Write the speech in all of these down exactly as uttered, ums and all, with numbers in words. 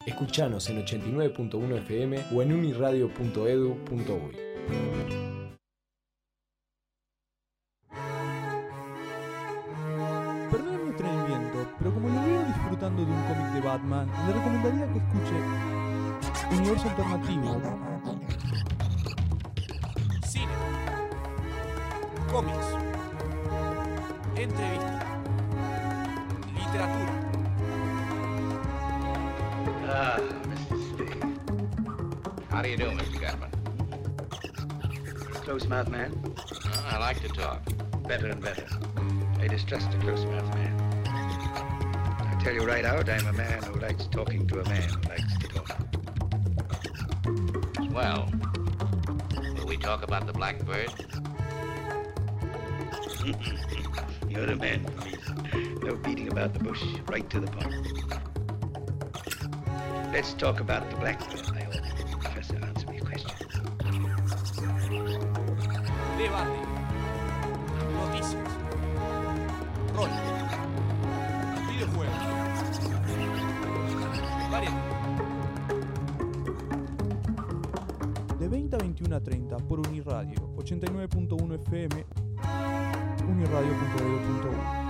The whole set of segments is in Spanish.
Escuchanos en ochenta y nueve punto uno F M o en uniradio punto edu punto uy. Perdóname el atrevimiento, pero como lo veo disfrutando de un cómic de Batman, le recomendaría que escuche Universo Alternativo. Cine, cómics, entrevista, literatura. Ah, Mister Steve. How do you do, Mister Gatman? Close-mouthed man. Uh, I like to talk. Better and better. I distrust a close-mouthed man. I tell you right out, I'm a man who likes talking to a man who likes to talk. Well, will we talk about the blackbird? You're the man for me. No beating about the bush, right to the point. Let's talk about the blackbird. I hope. Professor, answer me a question. Debate, noticias, rol, videojuegos, variedad. De veinte a veintiuno a treinta por Uniradio, ochenta y nueve punto uno F M, uniradio punto edu punto uy.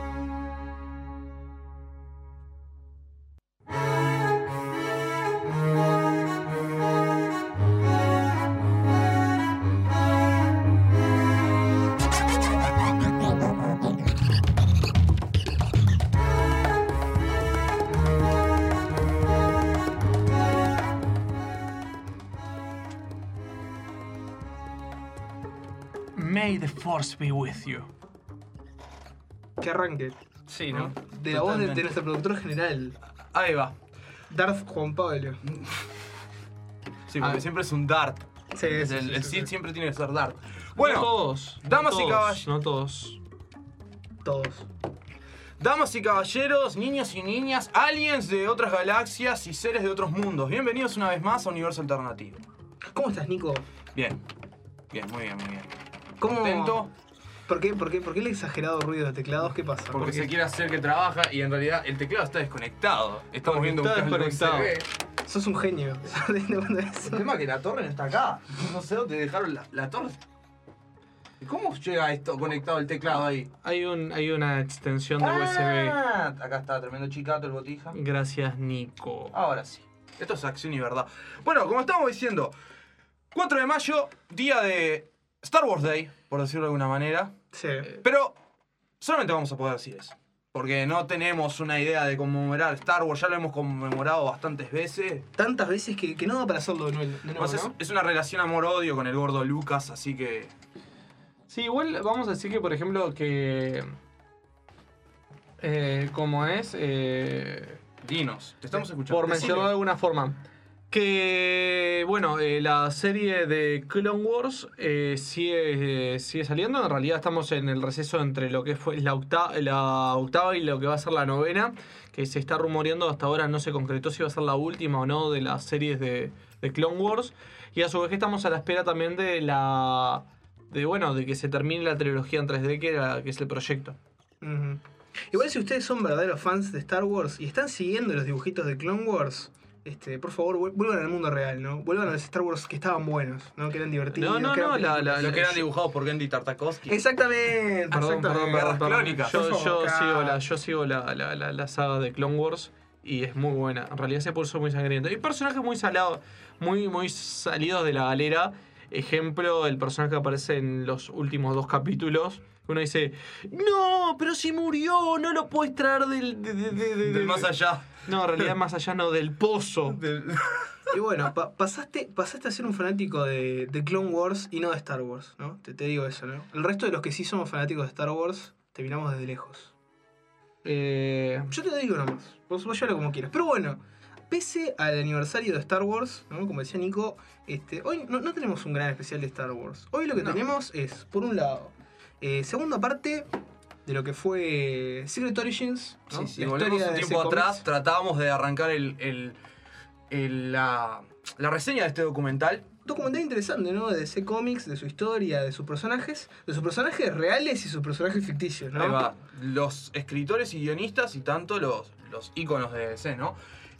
May the force be with you. Que arranque. Sí, ¿no? De la voz de, Totalmente. de nuestro productor general, Ahí va. Darth Juan Pablo. Sí, porque Ah. siempre es un dart. Sí, el sí, sí, el sí, Sith sí. siempre tiene que ser dart. Bueno, no todos. damas no y todos, caballeros. No todos. Todos. Damas y caballeros, niños y niñas, aliens de otras galaxias y seres de otros mundos. Bienvenidos una vez más a Universo Alternativo. ¿Cómo estás, Nico? Bien. Bien, muy bien, muy bien. ¿Cómo? Contento ¿Por qué, por, qué, ¿Por qué el exagerado ruido de teclados? ¿Qué pasa? porque ¿Por qué? se quiere hacer que trabaja y en realidad el teclado está desconectado. Estamos Porque viendo un está cable U S B. desconectado. Sos un genio. ¿Sabes de dónde es? El tema es que la torre no está acá. No sé dónde dejaron la, la torre. ¿Y cómo llega esto conectado el teclado ahí? Hay, un, hay una extensión de U S B. Ah, acá está, tremendo chicato el botija. Gracias, Nico. Ahora sí. Esto es acción y verdad. Bueno, como estamos diciendo, cuatro de mayo, día de Star Wars Day, por decirlo de alguna manera. Sí. Pero solamente vamos a poder decir eso. Porque no tenemos una idea de conmemorar Star Wars, ya lo hemos conmemorado bastantes veces. Tantas veces que, que no da para hacerlo de nuevo, de nuevo, Además, es, ¿no? es una relación amor-odio con el gordo Lucas, así que... Sí, igual vamos a decir que, por ejemplo, que. Eh, como es. Eh, Dinos, te estamos escuchando. por mencionarlo de alguna forma. Que. Bueno, eh, la serie de Clone Wars eh, sigue, eh, sigue saliendo. En realidad estamos en el receso entre lo que fue la, octa- la octava y lo que va a ser la novena. Que se está rumoreando, hasta ahora no se concretó si va a ser la última o no de las series de, de Clone Wars. Y a su vez que estamos a la espera también de la. De, bueno, de que se termine la trilogía en tres D, que, era, que es el proyecto. Ujú. Igual si ustedes son verdaderos fans de Star Wars y están siguiendo los dibujitos de Clone Wars, este, por favor, vuel- vuelvan al mundo real, ¿no? Vuelvan a los Star Wars que estaban buenos, ¿no? Que eran divertidos. No, no, que eran no, la- películas. la- Lo que eran dibujados por Gendy Tartakovsky. Exactamente, Perdón, perdón, exactamente. perdón, perdón. Clónicas. Yo, Por favor, yo acá. sigo, la, yo sigo la, la, la, la saga de Clone Wars y es muy buena. En realidad se puso muy sangriento. Hay personajes muy salados, muy, muy salidos de la galera. Ejemplo, el personaje que aparece en los últimos dos capítulos. Uno dice, no, pero si murió, no lo puedes traer del... de- de- de- de- Del más allá. No, en realidad más allá no, del pozo. Y bueno, pa- pasaste, pasaste a ser un fanático de, de Clone Wars y no de Star Wars, ¿no? Te, te digo eso, ¿no? El resto de los que sí somos fanáticos de Star Wars, te miramos desde lejos. Eh, Yo te digo nomás, vos, vos llévalo como quieras. Pero bueno, pese al aniversario de Star Wars, ¿no? Como decía Nico, este, hoy no, no tenemos un gran especial de Star Wars. Hoy lo que No. tenemos es, por un lado, eh, segunda parte de lo que fue Secret Origins, ¿no? Sí, sí, La volvemos historia un de tiempo ese atrás, cómics. tratábamos de arrancar el, el- el- la, la reseña de este documental. Documental interesante, ¿no? De D C Comics, de su historia, de sus personajes, de sus personajes reales y sus personajes ficticios, ¿no? Ahí va, los escritores y guionistas y tanto los, los íconos de D C, ¿no?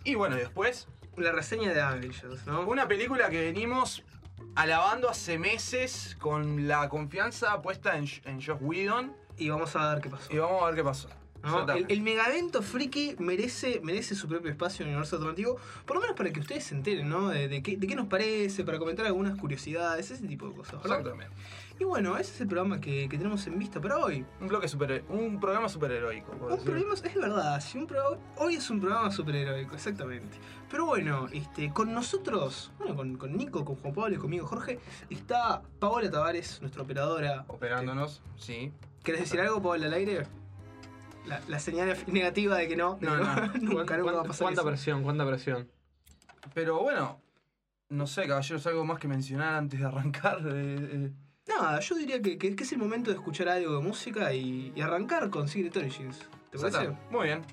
Y bueno, y después, La reseña de Avengers, ¿no? una película que venimos alabando hace meses con la confianza puesta en, en Joss Whedon. Y vamos a ver qué pasó. Y vamos a ver qué pasó. ¿No? El, Exactamente. el megavento friki merece, merece su propio espacio en el universo alternativo, por lo menos para que ustedes se enteren, ¿no? De, de, qué, de qué nos parece, para comentar algunas curiosidades, ese tipo de cosas, ¿verdad? Exactamente. Y bueno, ese es el programa que, que tenemos en vista para hoy. Un bloque super, un programa superheroico. por Un decirlo. programa, es verdad, sí, un pro- hoy es un programa superheroico, exactamente. Pero bueno, este, con nosotros, bueno, con, con Nico, con Juan Pablo y conmigo Jorge, está Paola Tavares, nuestra operadora. Operándonos, sí. ¿Querés decir algo, Paola, al aire? La, la señal negativa de que no, de No, que no. nunca, nunca va a pasar ¿Cuánta eso. presión? ¿Cuánta presión? Pero bueno, no sé, caballeros, algo más que mencionar antes de arrancar. eh, eh. Nada, yo diría que, que, que es el momento de escuchar algo de música y, y arrancar con Secret Origins. ¿Te parece? Exacto. Muy bien.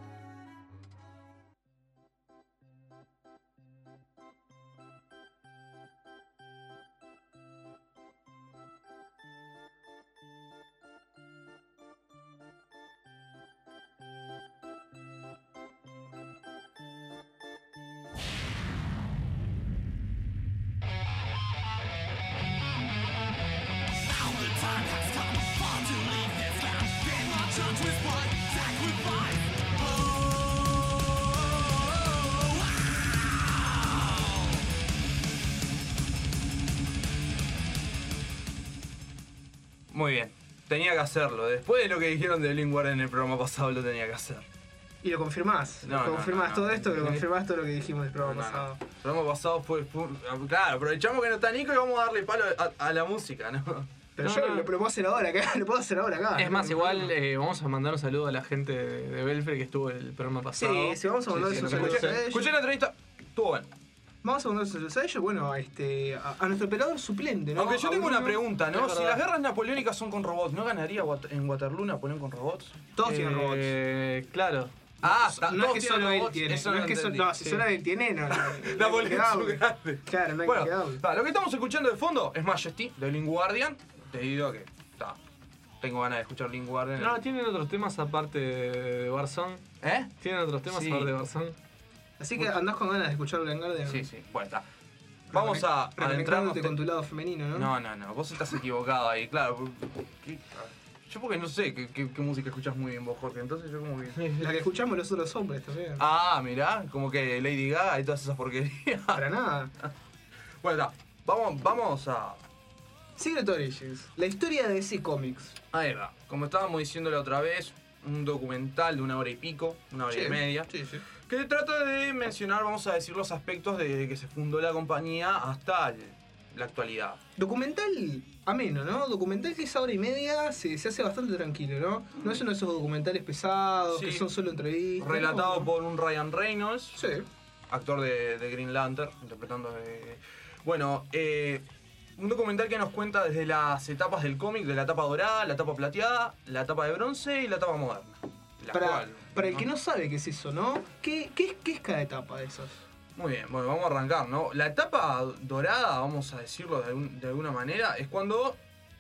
Muy bien. Tenía que hacerlo. Después de lo que dijeron de Blind Guardian en el programa pasado, lo tenía que hacer. Y lo confirmás. No, lo no, confirmás no, no. todo esto, que lo confirmás todo lo que dijimos del programa No, no. pasado. El programa pasado fue, fue- Claro, aprovechamos que no está Nico y vamos a darle palo a, a la música, ¿no? Pero No, yo no. Lo, lo puedo hacer ahora acá, lo puedo hacer ahora acá. Es ¿no? más, No, igual no. eh, vamos a mandar un saludo a la gente de, de Belfry que estuvo el programa pasado. Sí, sí, vamos a mandar Sí, sí, esos lo saludos escuché. a ellos. Escuché la entrevista. Estuvo bueno. Vamos a mandar saludos a ellos, bueno, a, este, a, a nuestro operador suplente, ¿no? Aunque yo A tengo una Bruno. pregunta, ¿no? Es Si verdad. las guerras napoleónicas son con robots, ¿no ganaría Wat- en Waterloo Napoleón con robots? Todos tienen robots. Eh, Claro. Ah, No es que todos solo tienen él robots, tiene, eso no lo es que entendí, solo, no, si sí. solo él tiene, no. no, no, no hay que Napoleón es darle. un grande. Claro, no hay Bueno, que darle. ta, lo que estamos escuchando de fondo es Majesty, de Blind Guardian. Te digo que, ta, tengo ganas de escuchar Blind Guardian. No, tienen otros temas aparte de, de Warzone. ¿Eh? Tienen otros temas Sí. aparte de Warzone. Así que andás con ganas de escuchar Blind Guardian. Sí, sí, bueno, está. Vamos a adentrarnos. Reconectándote con tu lado femenino, ¿no? No, no, no, vos estás equivocado ahí, claro. ¿Qué? Yo porque no sé qué, qué- qué música escuchas muy bien vos, Jorge, entonces yo como que... La que escuchamos los otros hombres también. Ah, mirá, como que Lady Gaga y todas esas porquerías. Para nada. Bueno, está, vamos, vamos a... Secret Origins, la historia de D C Comics. Ahí va, como estábamos diciendo la otra vez, un documental de una hora y pico, una hora Sí, y media, Sí, sí. que trata de mencionar, vamos a decir, los aspectos desde que se fundó la compañía hasta el- la actualidad. Documental ameno, ¿no? Documental que es hora y media, se, se hace bastante tranquilo, ¿no? No es uno de esos documentales pesados, Sí. que son solo entrevistas. Relatado no. por un Ryan Reynolds, Sí. actor de, de Green Lantern, interpretando de... Bueno, eh, un documental que nos cuenta desde las etapas del cómic, de la etapa dorada, la etapa plateada, la etapa de bronce y la etapa moderna. La Para, cual, para el que no sabe qué es eso, ¿no? ¿Qué, qué, es, qué es cada etapa de esas? Muy bien, bueno, vamos a arrancar, ¿no? La etapa dorada, vamos a decirlo de, algún- de alguna manera, es cuando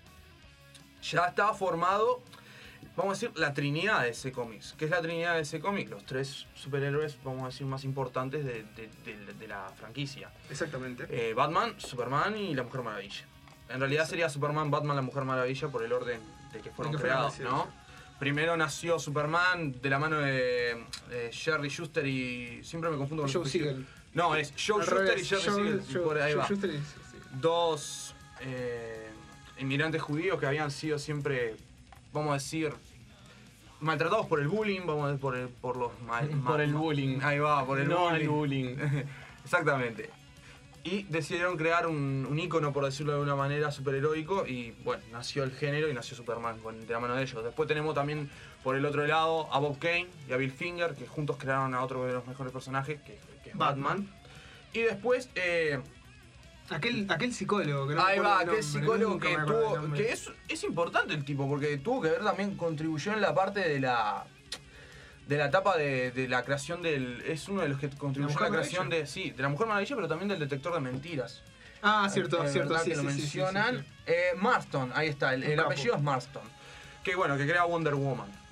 ya está formado, vamos a decir, la trinidad de ese cómics. ¿Qué es la trinidad de ese cómic? Los tres superhéroes, vamos a decir, más importantes de, de- de- de la franquicia. Exactamente. Eh, Batman, Superman y la Mujer Maravilla. En realidad sería Superman, Batman, la Mujer Maravilla por el orden de que fueron De que fueron creados, nacidos, ¿no? Primero nació Superman de la mano de, de Jerry Schuster y... Siempre me confundo con Joe los Siegel. No, es Joe Al Schuster y revés, Jerry Joe- Siegel. Joe- por ahí Joe va. Schuster y- sí. Dos eh, inmigrantes judíos que habían sido siempre, vamos a decir, maltratados por el bullying, vamos a decir, por, el, por los... mal- Por ma- el ma- bullying. Ahí va, por el no bullying. al bullying. Exactamente. Y decidieron crear un, un ícono, por decirlo de alguna manera, superheroico. Y bueno, nació el género y nació Superman con, de la mano de ellos. Después tenemos también por el otro lado a Bob Kane y a Bill Finger, que juntos crearon a otro de los mejores personajes, que, que es Batman. Batman. Y después, eh, Aquel, aquel psicólogo que no me ahí acuerdo va, el aquel nombre, psicólogo nunca que me acuerdo el tuvo. nombre. Que es, es importante el tipo, porque tuvo que ver también, contribuyó en la parte de la. De la etapa de, de la creación del. Es uno de los que contribuyó a Mujer la creación Maravilla? de. Sí, de la Mujer Maravilla, pero también del detector de mentiras. Ah, cierto, Eh, cierto, ¿verdad sí, que sí, lo sí, sí, mencionan. sí, sí. Eh, Marston, ahí está, el, Un el capo. apellido es Marston. Que bueno, que crea Wonder Woman.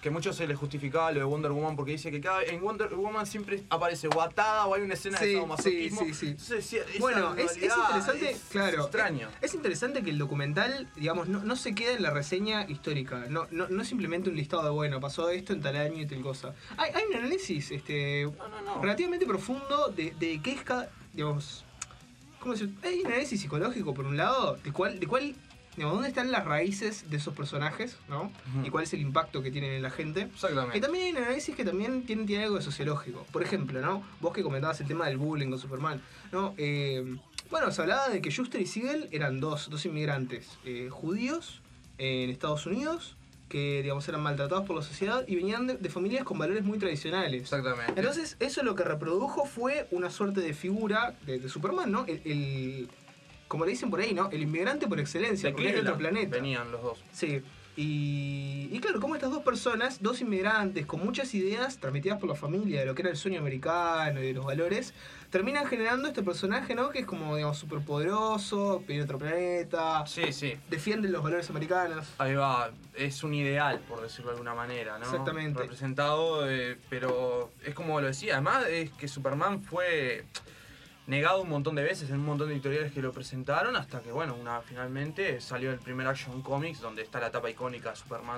que mucho se le justificaba lo de Wonder Woman porque dice que cada en Wonder Woman siempre aparece o atada o hay una escena Sí, de sadomasoquismo. sí, sí, sí. Entonces decía, esa Bueno, es, es dualidad interesante, es claro. extraño. Es, es interesante que el documental, digamos, no, no se queda en la reseña histórica. No, no, no es simplemente un listado de, bueno, pasó esto en tal año y tal cosa. Hay, hay un análisis este, No, no, no. relativamente profundo de, de qué es cada, digamos, ¿cómo decir? Hay un análisis psicológico, por un lado, de cuál, de cuál, digamos, dónde están las raíces de esos personajes, ¿no? Ujú. Y cuál es el impacto que tienen en la gente. Exactamente. Y también hay un análisis que también tiene, tiene algo de sociológico. Por ejemplo, ¿no? Vos que comentabas el tema del bullying con Superman, ¿no? Eh, bueno, se hablaba de que Schuster y Siegel eran dos, dos inmigrantes eh, judíos en Estados Unidos que, digamos, eran maltratados por la sociedad y venían de, de familias con valores muy tradicionales. Exactamente. Entonces, eso lo que reprodujo fue una suerte de figura de, de Superman, ¿no? El, el- como le dicen por ahí, ¿no? El inmigrante por excelencia, de porque es de otro Cleveland planeta. venían los dos. Sí. Y, y claro, como estas dos personas, dos inmigrantes con muchas ideas transmitidas por la familia de lo que era el sueño americano y de los valores, terminan generando este personaje, ¿no? Que es como, digamos, súper poderoso, viene de otro planeta, Sí, sí. defiende los valores americanos. Ahí va, es un ideal, por decirlo de alguna manera, ¿no? Exactamente. Representado, eh, pero es como lo decía, además es que Superman fue negado un montón de veces en un montón de editoriales que lo presentaron, hasta que, bueno, una finalmente salió el primer Action Comics, donde está la tapa icónica de Superman.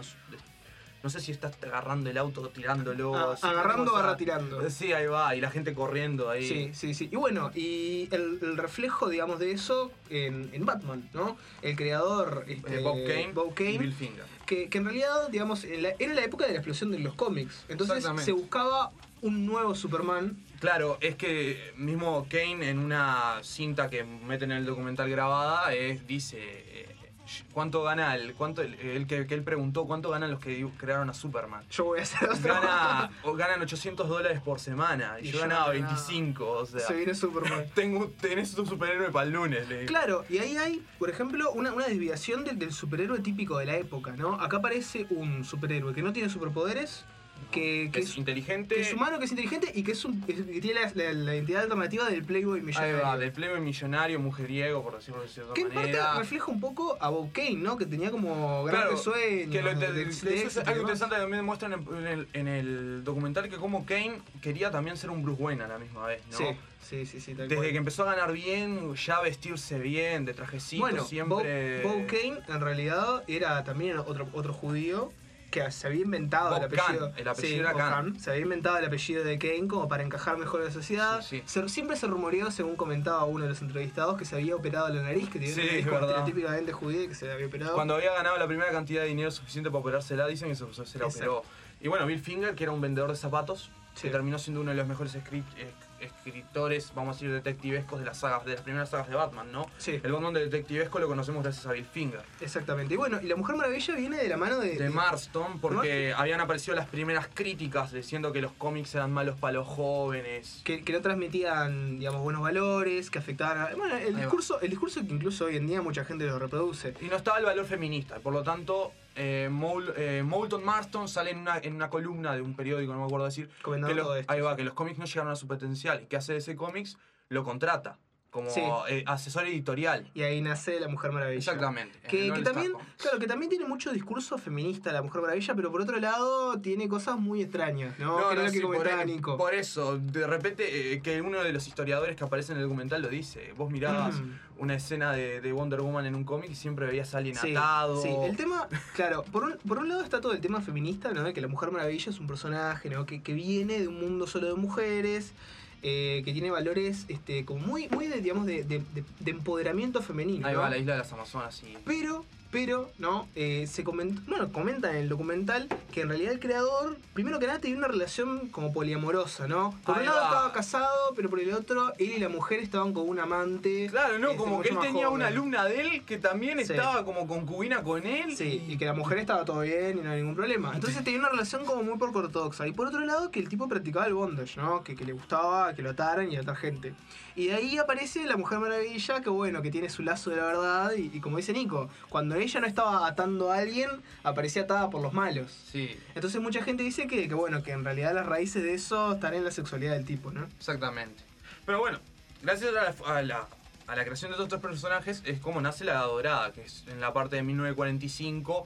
No sé si está agarrando el auto, tirándolo. Ah, así, agarrando, una cosa- barra tirando. Sí, ahí va, y la gente corriendo ahí. Sí, sí, sí. Y bueno, y el, el reflejo, digamos, de eso en, en Batman, ¿no? El creador, este, Eh, Bob Kane, Bob Kane, y Bill Finger. que, que en realidad, digamos, en la- era la época de la explosión de los cómics. Entonces Exactamente. se buscaba un nuevo Superman. Claro, es que mismo Kane en una cinta que meten en el documental grabada es, dice eh, cuánto gana el cuánto el, el que, que él preguntó cuánto ganan los que crearon a Superman. Yo voy a hacer otro. Gana, o ganan ochocientos dólares por semana y, Y yo yo ganaba ganaba- veinticinco, o sea, Se viene Superman. tengo, tenés un superhéroe para el lunes. Le digo. Claro, y ahí hay, por ejemplo, una, una desviación del, del superhéroe típico de la época, ¿no? Acá aparece un superhéroe que no tiene superpoderes, que, que es, es, inteligente. que es humano, que es inteligente y que, es un, es- que tiene la, la- la identidad alternativa del Playboy Ahí millonario. va, del plebe millonario, mujeriego, por decirlo de cierta Que en parte manera. refleja un poco a Bob Kane, ¿no? Que tenía como grandes Claro, sueños. que lo, de- de- de- de- de eso éxito es y algo demás. interesante que también muestran en, en el, en el documental, que como Kane quería también ser un Bruce Wayne a la misma vez, ¿no? Sí, sí, sí, sí, tal Desde cual. que empezó a ganar bien, ya vestirse bien, de trajecito, Bueno, siempre... Bob, Bob Kane en realidad era también otro, otro judío que se había inventado Bob el apellido. Kahn, el apellido sí, era Bob Kahn. Kahn. Se había inventado el apellido de Kane como para encajar mejor en la sociedad. Sí, sí. Se- siempre se rumoreó, según comentaba uno de los entrevistados, que se había operado la nariz, que tenía Sí, una nariz es como verdad. estereotípicamente judía y que se la había operado. Cuando había ganado la primera cantidad de dinero suficiente para operársela, dicen que se, se la Exacto. operó. Y bueno, Bill Finger, que era un vendedor de zapatos, Sí. que terminó siendo uno de los mejores escri- es- escritores, vamos a decir, detectivescos de las sagas, de las primeras sagas de Batman, ¿no? Sí. El Batman de detectivesco lo conocemos gracias a Bill Finger. Exactamente. Y bueno, y la Mujer Maravilla viene de la mano de... De Marston, porque habían aparecido las primeras críticas diciendo que los cómics eran malos para los jóvenes. Que, que no transmitían, digamos, buenos valores, que afectaban a... Bueno, el va. discurso, el discurso que incluso hoy en día mucha gente lo reproduce. Y no estaba el valor feminista, por lo tanto, eh, Moul- eh, Moulton Marston sale en una, en una columna de un periódico, no me acuerdo decir, Comentando que los, todo esto, ahí va, sí. que los cómics no llegaron a su potencial, y que hace ese cómics lo contrata como Sí. eh, asesor editorial. Y ahí nace la Mujer Maravilla. Exactamente. en Que, el que All también, Star Comics. claro, que también tiene mucho discurso feminista la Mujer Maravilla, pero por otro lado tiene cosas muy extrañas, ¿no? No, que era no, lo que sí, por, comentaba e- Nico. por eso, de repente, eh, que uno de los historiadores que aparece en el documental lo dice. Vos mirabas Mm. una escena de, de Wonder Woman en un cómic y siempre veías a alguien Sí, atado. sí, el tema, claro, por un, por un lado está todo el tema feminista, ¿no? De que la Mujer Maravilla es un personaje, ¿no? Que, que viene de un mundo solo de mujeres, eh, que tiene valores este, como muy, muy de, digamos, de, de- de- de empoderamiento femenino. Ahí ¿no? va la isla de las Amazonas, sí. Pero, pero, ¿no? Eh, se comenta, bueno, comenta en el documental que en realidad el creador, primero que nada, tenía una relación como poliamorosa, ¿no? Por Ahí un lado va. estaba casado, pero por el otro, él y la mujer estaban con un amante. Claro, no, este, como que mucho él más tenía joven. una alumna de él que también Sí. estaba como concubina con él. Sí, y que la mujer estaba todo bien y no había ningún problema. Entonces tenía una relación como muy poco ortodoxa. Y por otro lado, que el tipo practicaba el bondage, ¿no? Que, que le gustaba que lo ataran y atar gente. Y de ahí aparece la Mujer Maravilla, que bueno, que tiene su lazo de la verdad. Y, y como dice Nico, cuando ella no estaba atando a alguien, aparecía atada por los malos. Sí, Entonces mucha gente dice que, que bueno, que en realidad las raíces de eso están en la sexualidad del tipo, ¿no? exactamente. Pero bueno, gracias a la, a la, a la creación de estos tres personajes es como nace la Edad Dorada, que es en la parte de mil novecientos cuarenta y cinco,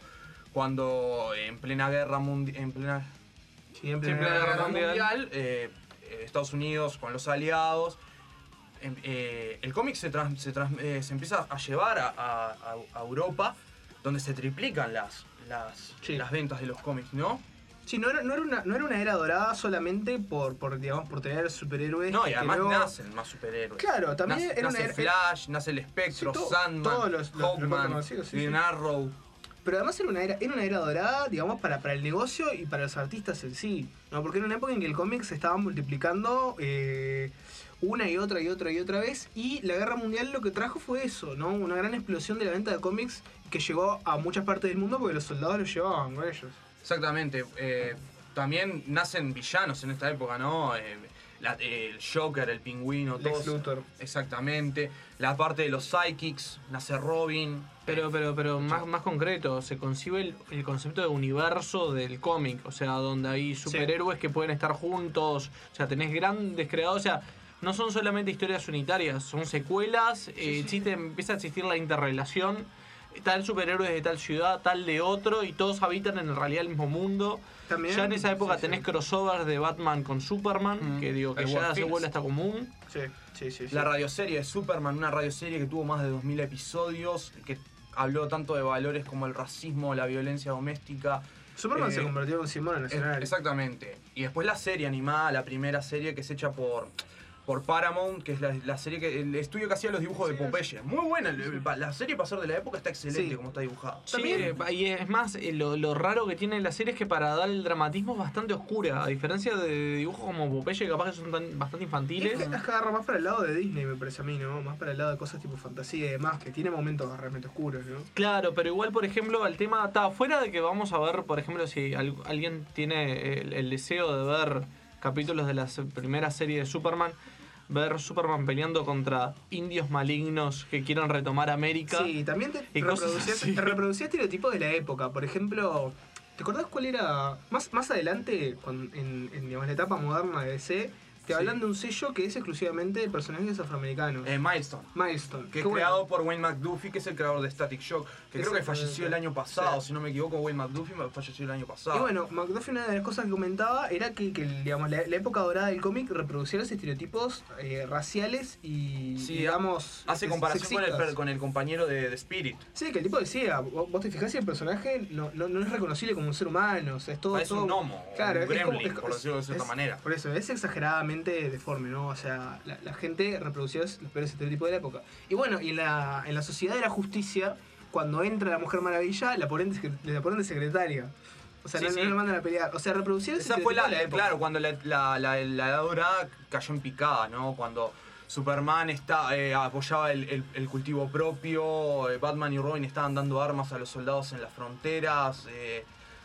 cuando en plena guerra mundial, en plena, Siempre en en plena la guerra guerra mundial, eh, Estados Unidos con los aliados, em, eh, el cómic se, trans- se, trans- eh, se empieza a llevar a, a- a Europa, donde se triplican las, las, Sí. las ventas de los cómics, ¿no? Sí, no era, no era una, no era una era dorada solamente por, por, digamos, por tener superhéroes. No, y que además luego- nacen más superhéroes. Claro, también nace, era una nace era- Flash, nace el Espectro, Sí, todo- Sandman, todos los- los- los Hawkman, conocidos, sí, Green sí. Arrow. Pero además era una era, era una era dorada, digamos, para, para el negocio y para los artistas en sí. ¿No? Porque era una época en que el cómic se estaba multiplicando eh, una y otra y otra y otra vez. Y la guerra mundial lo que trajo fue eso, ¿no? Una gran explosión de la venta de cómics que llegó a muchas partes del mundo porque los soldados los llevaban con ellos. Exactamente. eh, también nacen villanos en esta época, ¿no? Eh, la- eh, el Joker, el Pingüino, Lex todos. Luthor. Exactamente. La parte de los Psychics, nace Robin. Pero, pero, pero más, más concreto, se concibe el, el concepto de universo del cómic, o sea, donde hay superhéroes que pueden estar juntos, o sea, tenés grandes creadores, o sea, no son solamente historias unitarias, son secuelas, eh, existe- empieza a existir la interrelación, tal superhéroe de tal ciudad, tal de otro, y todos habitan en realidad el mismo mundo. También, Ya en esa época sí, tenés sí. crossovers de Batman con Superman, Mm. que digo que El ya One se Piece. vuelve hasta común. Sí, sí, sí. sí. La radioserie de Superman, una radioserie que tuvo más de dos mil episodios, que habló tanto de valores como el racismo, la violencia doméstica. Superman eh, se convirtió en símbolo nacional. Exactamente. Y después la serie animada, la primera serie que es hecha por, por Paramount, que es la, la serie que el estudio que hacía los dibujos Sí, de Popeye. Muy buena. el- La serie pasar de la época está excelente Sí. como está dibujada. Sí, También- eh, y es más, eh, lo, lo raro que tiene la serie es que para dar el dramatismo es bastante oscura, a diferencia de dibujos como Popeye, que capaz que son tan- bastante infantiles. Es que agarra más para el lado de Disney, me parece a mí, ¿no? Más para el lado de cosas tipo fantasía y demás, que tiene momentos realmente oscuros, ¿no? Claro, pero igual, por ejemplo, el tema está fuera de que vamos a ver, por ejemplo, si al- alguien tiene el, el deseo de ver capítulos de la se- primera serie de Superman, ver Superman peleando contra indios malignos que quieran retomar América. Sí, también te Y cosas reproducía, así. te reproducía estereotipos de la época. Por ejemplo, ¿te acordás cuál era? Más, más adelante, cuando- en, en, digamos, la etapa moderna de D C, te Sí. hablan de un sello que es exclusivamente de personajes afroamericanos. Eh, Milestone. Milestone. Que Qué es bueno. creado por Wayne McDuffie, que es el creador de Static Shock. Que creo que Exactamente. falleció el año pasado, Sí. si no me equivoco, Wayne McDuffie falleció el año pasado. Y bueno, McDuffie, una de las cosas que comentaba era que, que, digamos, la, la época dorada del cómic reproducía los estereotipos eh, raciales y, Sí, digamos, hace eh, comparación con el, sexistas. per- con el compañero de, de Spirit. Sí, que el tipo decía, vos vos te fijás y el personaje no, no, no es reconocible como un ser humano, o sea, es todo... Parece todo- un gnomo, claro, un es como- gremlin, es- por decirlo de cierta es- manera. Por eso, es exageradamente deforme, ¿no? O sea, la, la gente reproducía los los peores estereotipos de la época. Y bueno, y en la, en la sociedad de la justicia, cuando entra la Mujer Maravilla, la ponen de, sec- la ponen de secretaria. O sea, Sí, no, sí. no la mandan a pelear. O sea, reproducir el Esa fue la, estereotipo de la época. claro, cuando la, la, la, la edad dorada cayó en picada, ¿no? Cuando Superman está, eh, apoyaba el, el- el cultivo propio, eh, Batman y Robin estaban dando armas a los soldados en las fronteras. Eh,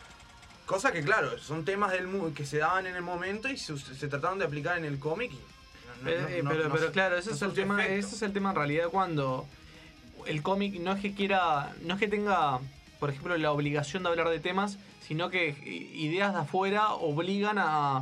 cosa que, claro, son temas del mu- que se daban en el momento y se, se trataron de aplicar en el cómic. y no- Eh, no- eh, no- pero, no pero se- claro, ese no es el surtió tema, efecto. ese es el tema en realidad cuando el cómic no es que quiera, no es que tenga, por ejemplo, la obligación de hablar de temas, sino que i- ideas de afuera obligan a,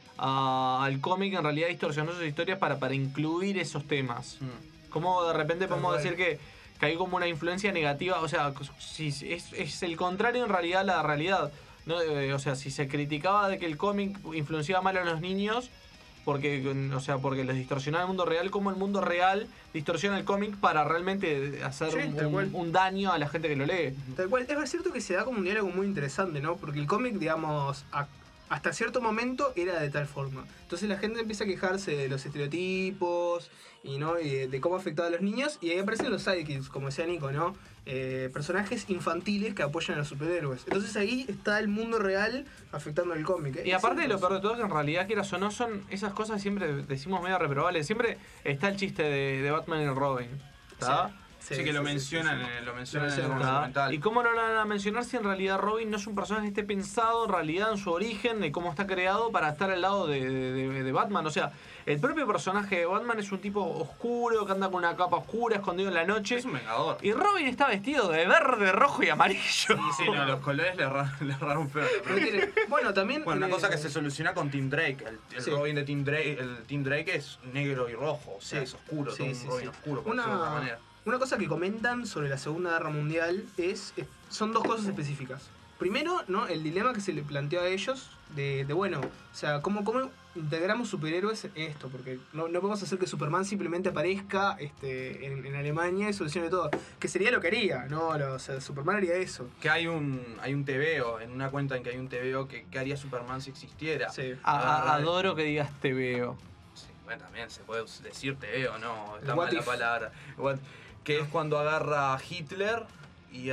a- al cómic en realidad a distorsionar sus historias para, para incluir esos temas. Mm. Como de repente Tal podemos cual. decir que, que hay como una influencia negativa, o sea, si es, es el contrario en realidad a la realidad. ¿No? Eh, o sea, si se criticaba de que el cómic influenciaba mal a los niños, porque, o sea, porque les distorsionaba el mundo real, como el mundo real distorsiona el cómic para realmente hacer Sí, un, tal cual. un daño a la gente que lo lee. Tal cual, es cierto que se da como un diálogo muy interesante, ¿no? Porque el cómic, digamos, a- hasta cierto momento era de tal forma. Entonces la gente empieza a quejarse de los estereotipos y, ¿no? y de, de cómo afectaba a los niños. Y ahí aparecen los sidekicks, como decía Nico, ¿no? Eh, personajes infantiles que apoyan a los superhéroes. Entonces ahí está el mundo real afectando al cómic. ¿eh? Y aparte de lo Es peor de todo es que en realidad, quieras o no, son esas cosas siempre decimos medio reprobables. Siempre está el chiste de, de Batman y Robin. ¿Está? Sí, que lo mencionan, sí, sí. eh, lo mencionan Lo en el mencionan. ¿Está? documental. ¿Y cómo no lo van a mencionar si en realidad Robin no es un personaje que esté pensado en realidad en su origen, de cómo está creado para estar al lado de, de- de- de Batman? O sea, el propio personaje de Batman es un tipo oscuro, que anda con una capa oscura, escondido en la noche. Es un vengador. Y Robin está vestido de verde, rojo y amarillo. Sí, sí, no, los colores le erraron, le erraron feo. No tiene- Bueno, también... Bueno, una eh, cosa que se soluciona con Tim Drake. El, el Sí. Robin de Tim Drake, el Tim Drake es negro y rojo, o sea, Sí. es oscuro, Sí, todo un sí, Robin sí. oscuro, por Una- decirlo de otra manera. Una cosa que comentan sobre la Segunda Guerra Mundial es, es- son dos cosas específicas. Primero, ¿no? El dilema que se le planteó a ellos de, de bueno, o sea, ¿cómo, cómo integramos superhéroes en esto? Porque no, no podemos hacer que Superman simplemente aparezca este, en, en Alemania y solucione todo. Que sería lo que haría, ¿no? Lo- o sea, Superman haría eso. Que hay un hay un tebeo, en una cuenta en que hay un tebeo que, que haría Superman si existiera. Sí. A- a- Agarrar- adoro que digas te veo. Sí, bueno, también se puede decir tebeo, ¿no? Está El mal what la if. palabra. What- que es cuando agarra a Hitler y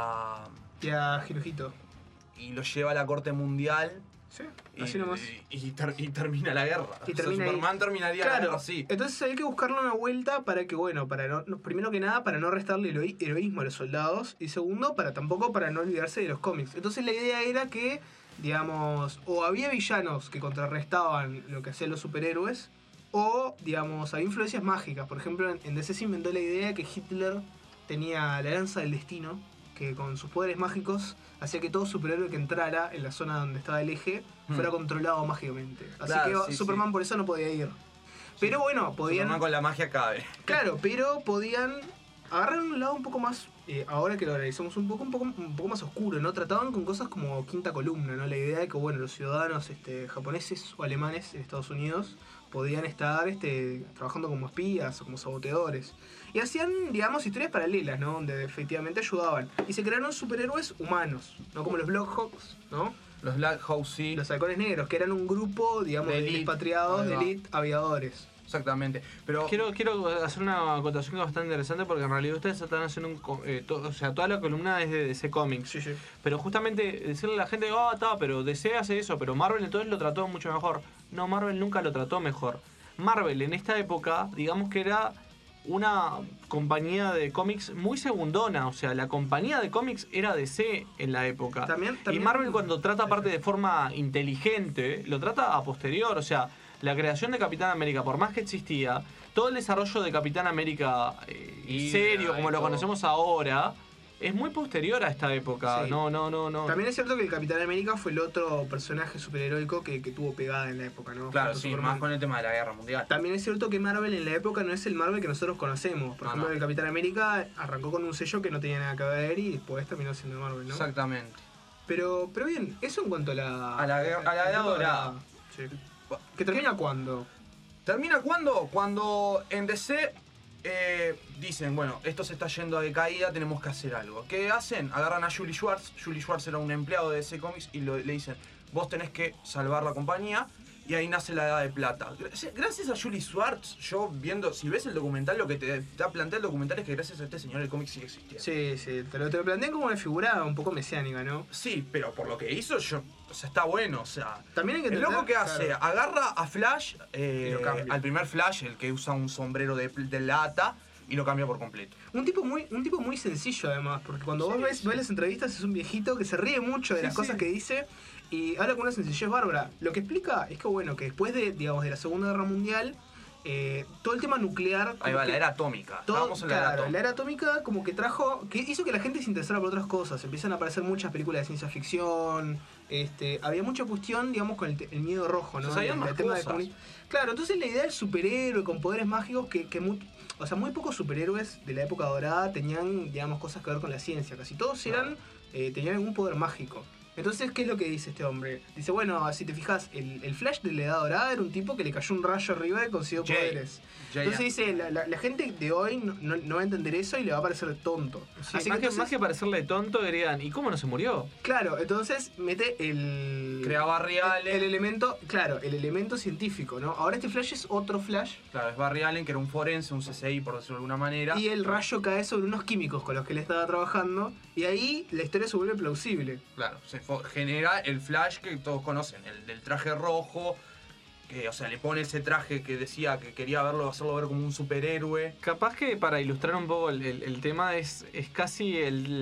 a Y a Hirojito. y lo lleva a la corte mundial Sí, y, así nomás. y, y ter- y termina la guerra. Y O sea, termina ahí. Superman terminaría la Claro, guerra así. entonces hay que buscarle una vuelta para que, bueno, para no, no- primero que nada, para no restarle heroi- heroísmo a los soldados, y segundo, para tampoco para no olvidarse de los cómics. Entonces la idea era que, digamos, o había villanos que contrarrestaban lo que hacían los superhéroes, o, digamos, había influencias mágicas. Por ejemplo, en, en D C se inventó la idea que Hitler tenía la lanza del destino, que con sus poderes mágicos hacía que todo superhéroe que entrara en la zona donde estaba el eje fuera Hmm. controlado mágicamente. Así Claro, que sí, Superman sí. por eso no podía ir. Pero bueno, podían... Superman con la magia cabe. Claro, pero podían agarrar un lado un poco más, eh, ahora que lo analizamos un poco, un poco, un poco más oscuro, ¿no? Trataban con cosas como quinta columna, ¿no? La idea de que, bueno, los ciudadanos este, japoneses o alemanes en Estados Unidos podían estar este, trabajando como espías o como saboteadores. Y hacían, digamos, historias paralelas, ¿no? Donde efectivamente ayudaban. Y se crearon superhéroes humanos, ¿no? Como los Blackhawks, ¿no? Los Black Hawk sí. Los halcones negros, que eran un grupo, digamos, De de, elite. expatriados, Ahí de va. elite aviadores. Exactamente. Pero Quiero, quiero hacer una acotación bastante interesante porque en realidad ustedes están haciendo un... co- eh, to- o sea, toda la columna es de D C Comics. Sí, sí. Pero justamente decirle a la gente, ah, está, pero D C hace eso, pero Marvel entonces lo trató mucho mejor. No, Marvel nunca lo trató mejor. Marvel en esta época, digamos que era una compañía de cómics muy segundona. O sea, la compañía de cómics era D C en la época. También- y también- Marvel cuando trata aparte de forma inteligente, lo trata a posterior. O sea, la creación de Capitán América, por más que existía, todo el desarrollo de Capitán América eh, Y serio, de como lo todo. conocemos ahora, es muy posterior a esta época. Sí. No, no, no, no. También es cierto que el Capitán América fue el otro personaje superheroico que, que tuvo pegada en la época, ¿no? claro, Junto a sí, Superman. más con el tema de la guerra mundial. También es cierto que Marvel en la época no es el Marvel que nosotros conocemos. Por No, ejemplo, no. el Capitán América arrancó con un sello que no tenía nada que ver y después terminó siendo Marvel, ¿no? Exactamente. Pero, pero bien, eso en cuanto a la... A la guerra- a la edad época dorada. Sí. ¿Que termina cuándo? ¿Termina cuándo? Cuando en D C eh, dicen, bueno, esto se está yendo a decaída, tenemos que hacer algo. ¿Qué hacen? Agarran a Julie Schwartz. Julie Schwartz era un empleado de D C Comics y lo- le dicen, vos tenés que salvar la compañía. Y ahí nace la Edad de Plata. Gracias- Gracias a Julie Schwartz, yo viendo, si ves el documental, lo que te, te plantea el documental es que gracias a este señor el cómic sigue existiendo. Sí, sí, te lo, te lo plantean como una figura un poco mesiánica, ¿no? Sí, pero por lo que hizo, yo, o sea, está bueno, o sea. También hay que El entender- loco que hace, claro. agarra a Flash, eh, Y lo cambia. al primer Flash, el que usa un sombrero de, de lata, y lo cambia por completo. Un tipo muy, un tipo muy sencillo además, porque cuando vos ves, ves las entrevistas es un viejito que se ríe mucho de Sí, las sí. cosas que dice y habla con una sencillez bárbara. Lo que explica es que bueno, que después de, digamos, de la Segunda Guerra Mundial, eh, todo el tema nuclear... Ahí como va, que- la era atómica. todo- Estábamos en la era claro, atómica. la era atómica como que trajo, que hizo que la gente se interesara por otras cosas. Empiezan a aparecer muchas películas de ciencia ficción. Este, había mucha cuestión, digamos, con el, te- el miedo rojo, ¿no? Se sabían El- más el tema de cosas. comuni- Claro, entonces la idea del superhéroe con poderes mágicos que, que muy, o sea, muy pocos superhéroes de la época dorada tenían, digamos, cosas que ver con la ciencia. Casi todos eran, eh, tenían algún poder mágico. Entonces, ¿qué es lo que dice este hombre? Dice, bueno, si te fijas, el, el Flash de la Edad Dorada era un tipo que le cayó un rayo arriba y consiguió Jay. poderes. Jay Entonces dice, la, la- la gente de hoy no, no- no va a entender eso y le va a parecer tonto. Sí, Así más, que, entonces- más que parecerle tonto, dirían, ¿y cómo no se murió? Claro, entonces mete el... Crea Barry el, Allen. el elemento, claro, el elemento científico, ¿no? Ahora este Flash es otro Flash Claro, es Barry Allen, que era un forense, un C S I, por decirlo de alguna manera. y el rayo cae sobre unos químicos con los que él estaba trabajando y ahí la historia se vuelve plausible. Claro, se fo- genera el Flash que todos conocen, el del traje rojo, que, o sea, le pone ese traje que decía que quería verlo, hacerlo ver como un superhéroe. Capaz que para ilustrar un poco el, el- el tema es, es casi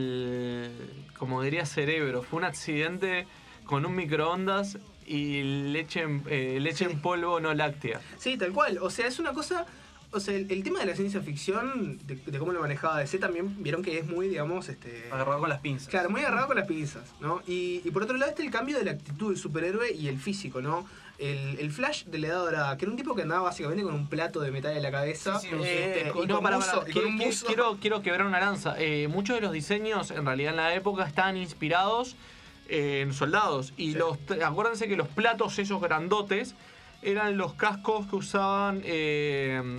el, como diría Cerebro, fue un accidente con un microondas y leche en, eh, leche Sí. en polvo no láctea. Sí, tal cual. O sea, es una cosa... O sea, el, el tema de la ciencia ficción, de, de cómo lo manejaba D C, también vieron que es muy, digamos, este... Agarrado con las pinzas. Claro, muy agarrado con las pinzas, ¿no? Y, y por otro lado está el cambio de la actitud del superhéroe y el físico, ¿no? El, el Flash de la Edad Dorada, que era un tipo que andaba básicamente con un plato de metal en la cabeza. Sí, sí, un- este, Eh, y no, con para, buzo- para, y con qui- un qui- buzo. quiero, quiero quebrar una lanza. Eh, muchos de los diseños en realidad en la época estaban inspirados eh, soldados. Y Sí. los acuérdense que los platos esos grandotes eran los cascos que usaban... Eh,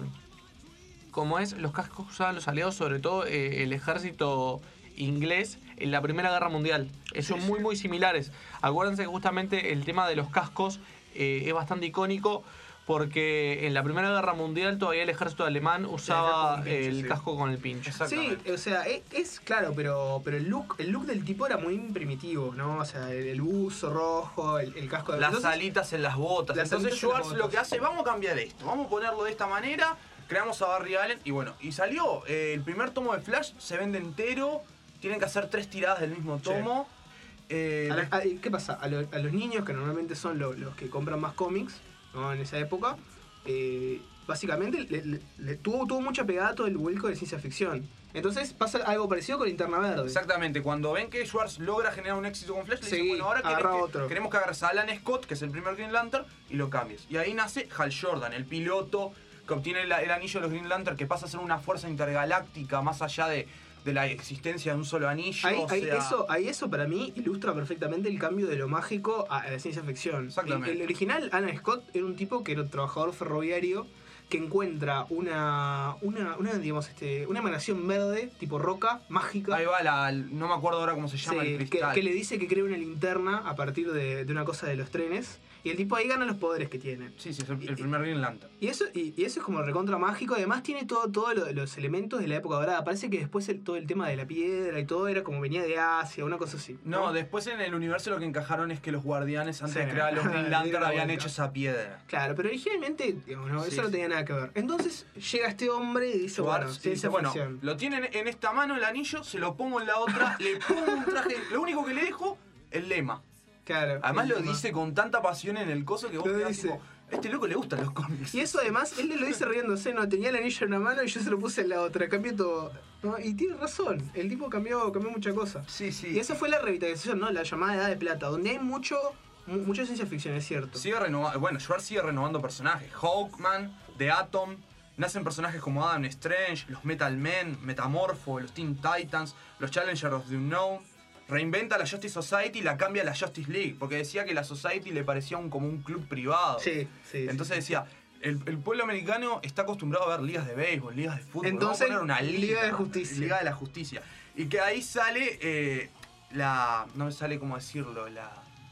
¿Cómo es? Los cascos que usaban los aliados, sobre todo eh, el ejército inglés en la Primera Guerra Mundial. Eh, son muy, muy similares. Acuérdense que justamente el tema de los cascos eh, es bastante icónico porque en la Primera Guerra Mundial todavía el ejército alemán usaba con el pinche, el sí. casco con el pincho. Sí, Exactamente. o sea, es, es claro, pero, pero el look el look del tipo era muy primitivo, ¿no? O sea, el, el buzo rojo, el, el casco de... Las Entonces, alitas en las botas. Las Entonces alitas en las Schwartz botas. lo que hace, vamos a cambiar esto, vamos a ponerlo de esta manera, creamos a Barry Allen y bueno, y salió. Eh, el primer tomo de Flash se vende entero, tienen que hacer tres tiradas del mismo tomo. Eh, a la- a- ¿Qué pasa? A, lo- a los niños, que normalmente son lo- los que compran más cómics, ¿no? En esa época, eh, básicamente le, le- le tuvo, tuvo mucha pegada todo el vuelco de ciencia ficción. Entonces pasa algo parecido con Linterna Verde. Exactamente, cuando ven que Schwartz logra generar un éxito con Flash, le Sí, dicen, bueno, ahora querés agarra que- otro. queremos que agarres a Alan Scott, que es el primer Green Lantern, y lo cambies. Y ahí nace Hal Jordan, el piloto que obtiene la- el anillo de los Green Lantern, que pasa a ser una fuerza intergaláctica más allá de, de la existencia de un solo anillo. Ahí, o ahí sea, eso, ahí eso para mí ilustra perfectamente el cambio de lo mágico a, a la ciencia ficción. Exactamente. El, el original, Alan Scott, era un tipo que era un trabajador ferroviario que encuentra una, una, una, digamos, este, una emanación verde, tipo roca, mágica. Ahí va, la, no me acuerdo ahora cómo se llama Sí, el que, cristal. que le dice que crea una linterna a partir de, de una cosa de los trenes. Y el tipo ahí gana los poderes que tiene. Sí, sí, es el, Y- el primer Green Lantern. Y eso, y, y eso es como recontra mágico. Además tiene todo, todo lo- los elementos de la época dorada. Parece que después el- todo el tema de la piedra y todo era como venía de Asia, una cosa así. No, después en el universo lo que encajaron es que los guardianes antes Sí. de crear los Green Le Lantern dieron la habían vuelta. hecho esa piedra. Claro, pero originalmente, digamos, no, Sí, eso no sí. tenía nada que ver. Entonces llega este hombre y dice, bueno, Schwartz dice, ciencia bueno, ficción. lo tienen en esta mano el anillo, se lo pongo en la otra, le pongo un traje. Lo único que le dejo, el lema. Claro. Además lo El tema. dice con tanta pasión en el coso que vos Lo quedás dice. tipo, a este loco le gustan los cómics. Y eso además, él le lo dice riéndose, no, tenía el anillo en una mano y yo se lo puse en la otra, cambió todo. ¿No? Y tiene razón, el tipo cambió, cambió mucha cosa. Sí, sí. Y esa fue la revitalización, ¿no? La llamada Edad de Plata, donde hay mucho, mu- mucha ciencia ficción, es cierto. Sigue renovando, bueno, Schwartz sigue renovando personajes. Hawkman, The Atom, nacen personajes como Adam Strange, los Metal Men, Metamorpho, los Teen Titans, los Challengers of the Unknown. Reinventa la Justice Society y la cambia a la Justice League, porque decía que la Society le parecía un, como un club privado. Sí, sí. Entonces sí. decía, el, el pueblo americano está acostumbrado a ver ligas de béisbol, ligas de fútbol. Entonces, vamos a poner una liga, Liga de Justicia. Liga de la Justicia. Y que ahí sale eh, la... no me sale cómo decirlo, la...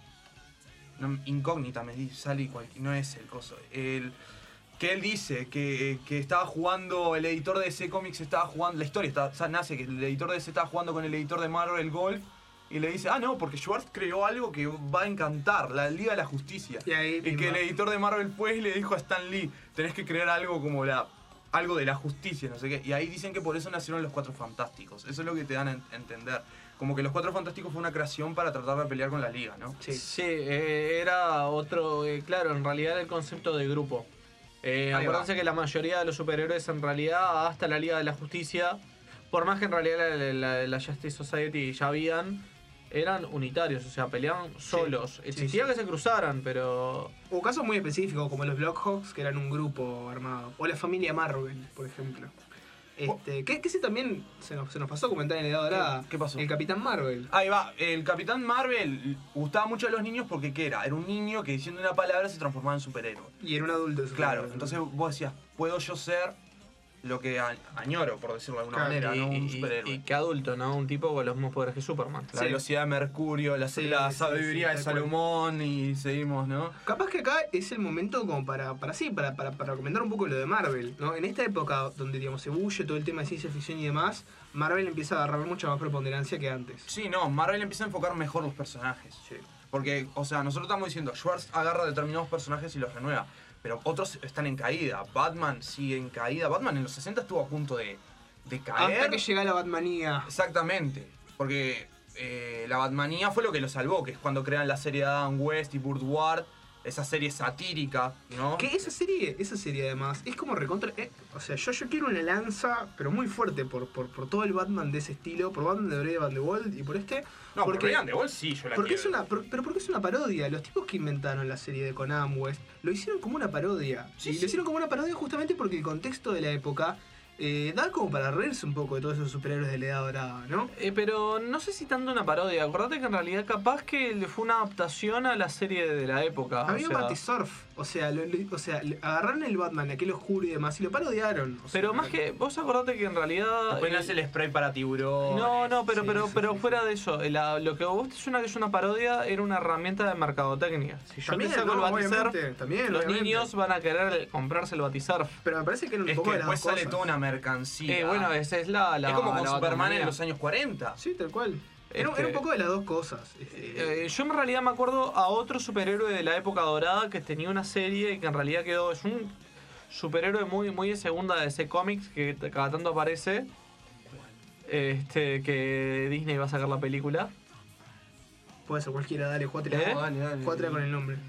no, incógnita me dice, sale cual, no es el coso. El, que él dice que, que estaba jugando, el editor de D C Comics estaba jugando, la historia está, o sea, nace que el editor de D C estaba jugando con el editor de Marvel Golf. Y le dice, ah, no, porque Schwartz creó algo que va a encantar, la Liga de la Justicia. Y ahí, Y que pimba. el editor de Marvel fue y le dijo a Stan Lee, tenés que crear algo como la algo de la justicia, no sé qué. Y ahí dicen que por eso nacieron los Cuatro Fantásticos. Eso es lo que te dan a en- entender. Como que los Cuatro Fantásticos fue una creación para tratar de pelear con la Liga, ¿no? Sí. Sí, eh, era otro, eh, claro, en realidad era el concepto de grupo. Eh, Ahí acuérdense va. que la mayoría de los superhéroes en realidad, hasta la Liga de la Justicia, por más que en realidad la, la- la Justice Society ya habían, eran unitarios, o sea, peleaban solos. sí, Existía sí. que se cruzaran, pero... Hubo casos muy específicos, como los Blackhawks, que eran un grupo armado. O la familia Marvel, por ejemplo. Este, que, que ese también se nos, se nos pasó a comentar en la Edad Dorada. ¿Qué- qué pasó? El Capitán Marvel. Ahí va, el Capitán Marvel gustaba mucho a los niños porque ¿qué era? Era un niño que diciendo una palabra se transformaba en superhéroe. Y era un adulto. ese Claro, superhéroe. entonces vos decías, ¿puedo yo ser lo que a- añoro, por decirlo de alguna Claro, manera, y, no un y- superhéroe? y qué adulto, ¿no? Un tipo con los mismos poderes que Superman. La Sí. velocidad de Mercurio, la, Sí, la sí, sabiduría sí, de tal cual. Salomón y seguimos, ¿no? Capaz que acá es el momento como para, para sí, para, para, para comentar un poco lo de Marvel, ¿no? En esta época donde, digamos, se bulle todo el tema de ciencia ficción y demás, Marvel empieza a agarrar mucha más preponderancia que antes. Sí, no, Marvel empieza a enfocar mejor los personajes. Sí. Porque, o sea, nosotros estamos diciendo, Schwartz agarra determinados personajes y los renueva, pero otros están en caída. Batman sigue en caída. Batman en los sesenta estuvo a punto de, de caer. Hasta que llega la Batmanía. Exactamente, porque eh, la Batmanía fue lo que lo salvó, que es cuando crean la serie de Adam West y Burt Ward, esa serie satírica, ¿no? Que esa serie, esa serie además, es como recontra. eh, o sea, yo, yo quiero una lanza, pero muy fuerte por, por, por todo el Batman de ese estilo, por Batman de Brave Van de Walt y por este. No, porque, porque Brian de Wall sí, yo la porque es quiero. una, pero pero porque es una parodia. Los tipos que inventaron la serie de con Adam West lo hicieron como una parodia. Sí, y sí. lo hicieron como una parodia justamente porque el contexto de la época eh, da como para reírse un poco de todos esos superhéroes de la edad dorada, ¿no? Eh, pero no sé si tanto una parodia. Acordate que en realidad capaz que le fue una adaptación a la serie de la época. Había o sea, Batisurf, o sea, lo- lo- o sea, le- agarraron el Batman, aquel oscuro y demás, y lo parodiaron. o sea, Pero más que. Vos acordate que en realidad. Después eh, nace el spray para tiburón. No, no, pero, Sí, pero, sí, pero sí, fuera de eso, la- lo que vos te suena que es una parodia era una herramienta de mercadotecnia. Si yo También, te saco no, el Batisurf, obviamente, también, los obviamente. niños van a querer comprarse el Batisurf. Pero me parece que era un Es poco que de las después dos sale cosas. toda una mercancía. Eh, bueno, esa es la. la es como con la Superman Batmanía. en los años cuarenta. Sí, tal cual. Era, Este- era un poco de las dos cosas. este, Eh, yo en realidad me acuerdo a otro superhéroe de la época dorada que tenía una serie y que en realidad quedó. Es un superhéroe muy, muy de segunda de D C Comics que t- cada tanto aparece. Este, que Disney va a sacar la película. Puede ser cualquiera, dale, jugátela. ¿Eh? Dale, dale. Jugátela con el nombre.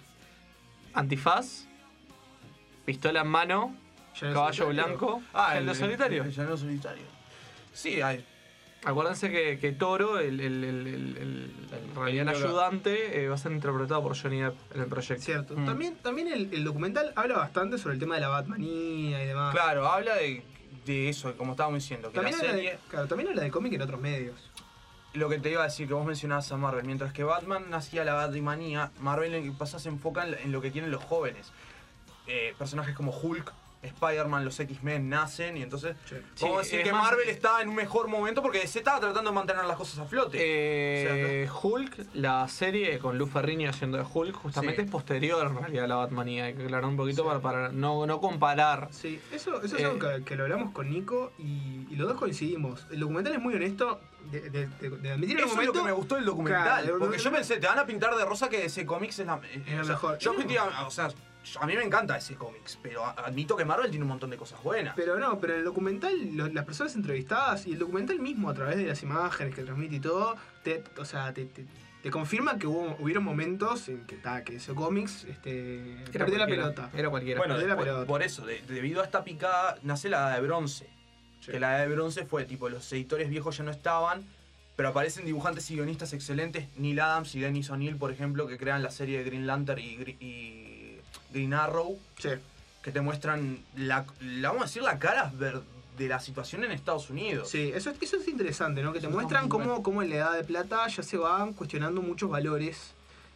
Antifaz, pistola en mano, Ya no caballo sé, blanco, Ah, el, solitario. El llanero solitario. Sí, hay. Acuérdense que, que Toro, el, el, el, el- el- en realidad el ayudante, eh, va a ser interpretado por Johnny Depp en el proyecto. Cierto. Mm. También, también el, el documental habla bastante sobre el tema de la Batmanía y demás. Claro, habla de, de eso, como estábamos diciendo, que También la habla, serie. de, claro, también habla de cómic en otros medios. Lo que te iba a decir, que vos mencionabas a Marvel, mientras que Batman nacía la Batmanía, Marvel en pasa se enfoca en, en lo que quieren los jóvenes. Eh, personajes como Hulk, Spider-Man, los X-Men nacen y entonces Sí. vamos a Sí, decir es que más- Marvel está en un mejor momento porque se estaba tratando de mantener las cosas a flote. Eh, Hulk, la serie con Lou Ferrigno haciendo de Hulk, justamente Sí. es posterior en realidad a la Batmanía. Hay que aclarar un poquito para, para no, no comparar. Sí, eso, eso es Eh. algo que, que lo hablamos con Nico y, y los dos coincidimos. El documental es muy honesto de, de, de, de admitir en Eso un es lo momento. que me gustó del documental. Claro, porque el- yo pensé, te van a pintar de rosa que D C Comics es la, es la o sea, mejor. Yo No. objetiva- o sea, a mí me encanta D C Comics, pero admito que Marvel tiene un montón de cosas buenas. Pero no, pero en el documental, lo- las personas entrevistadas y el documental mismo, a través de las imágenes que transmite y todo, te, o sea, te, te, te confirma que hubo, hubieron momentos en que, ta, que D C Comics este, Era perdió la cualquiera, pelota. Era cualquiera. Bueno, Perdió la después, pelota. por eso, de- debido a esta picada, nace la edad de bronce. Sí. Que la edad de bronce fue tipo, los editores viejos ya no estaban, pero aparecen dibujantes y guionistas excelentes, Neil Adams y Dennis O'Neill, por ejemplo, que crean la serie de Green Lantern y, Gre- y Green Arrow, Sí. que te muestran, la, la vamos a decir, la cara ver- de la situación en Estados Unidos. Sí, eso, es- eso es interesante, ¿no? Que te Eso está muestran muy cómo, bueno. cómo en la edad de plata ya se van cuestionando muchos valores.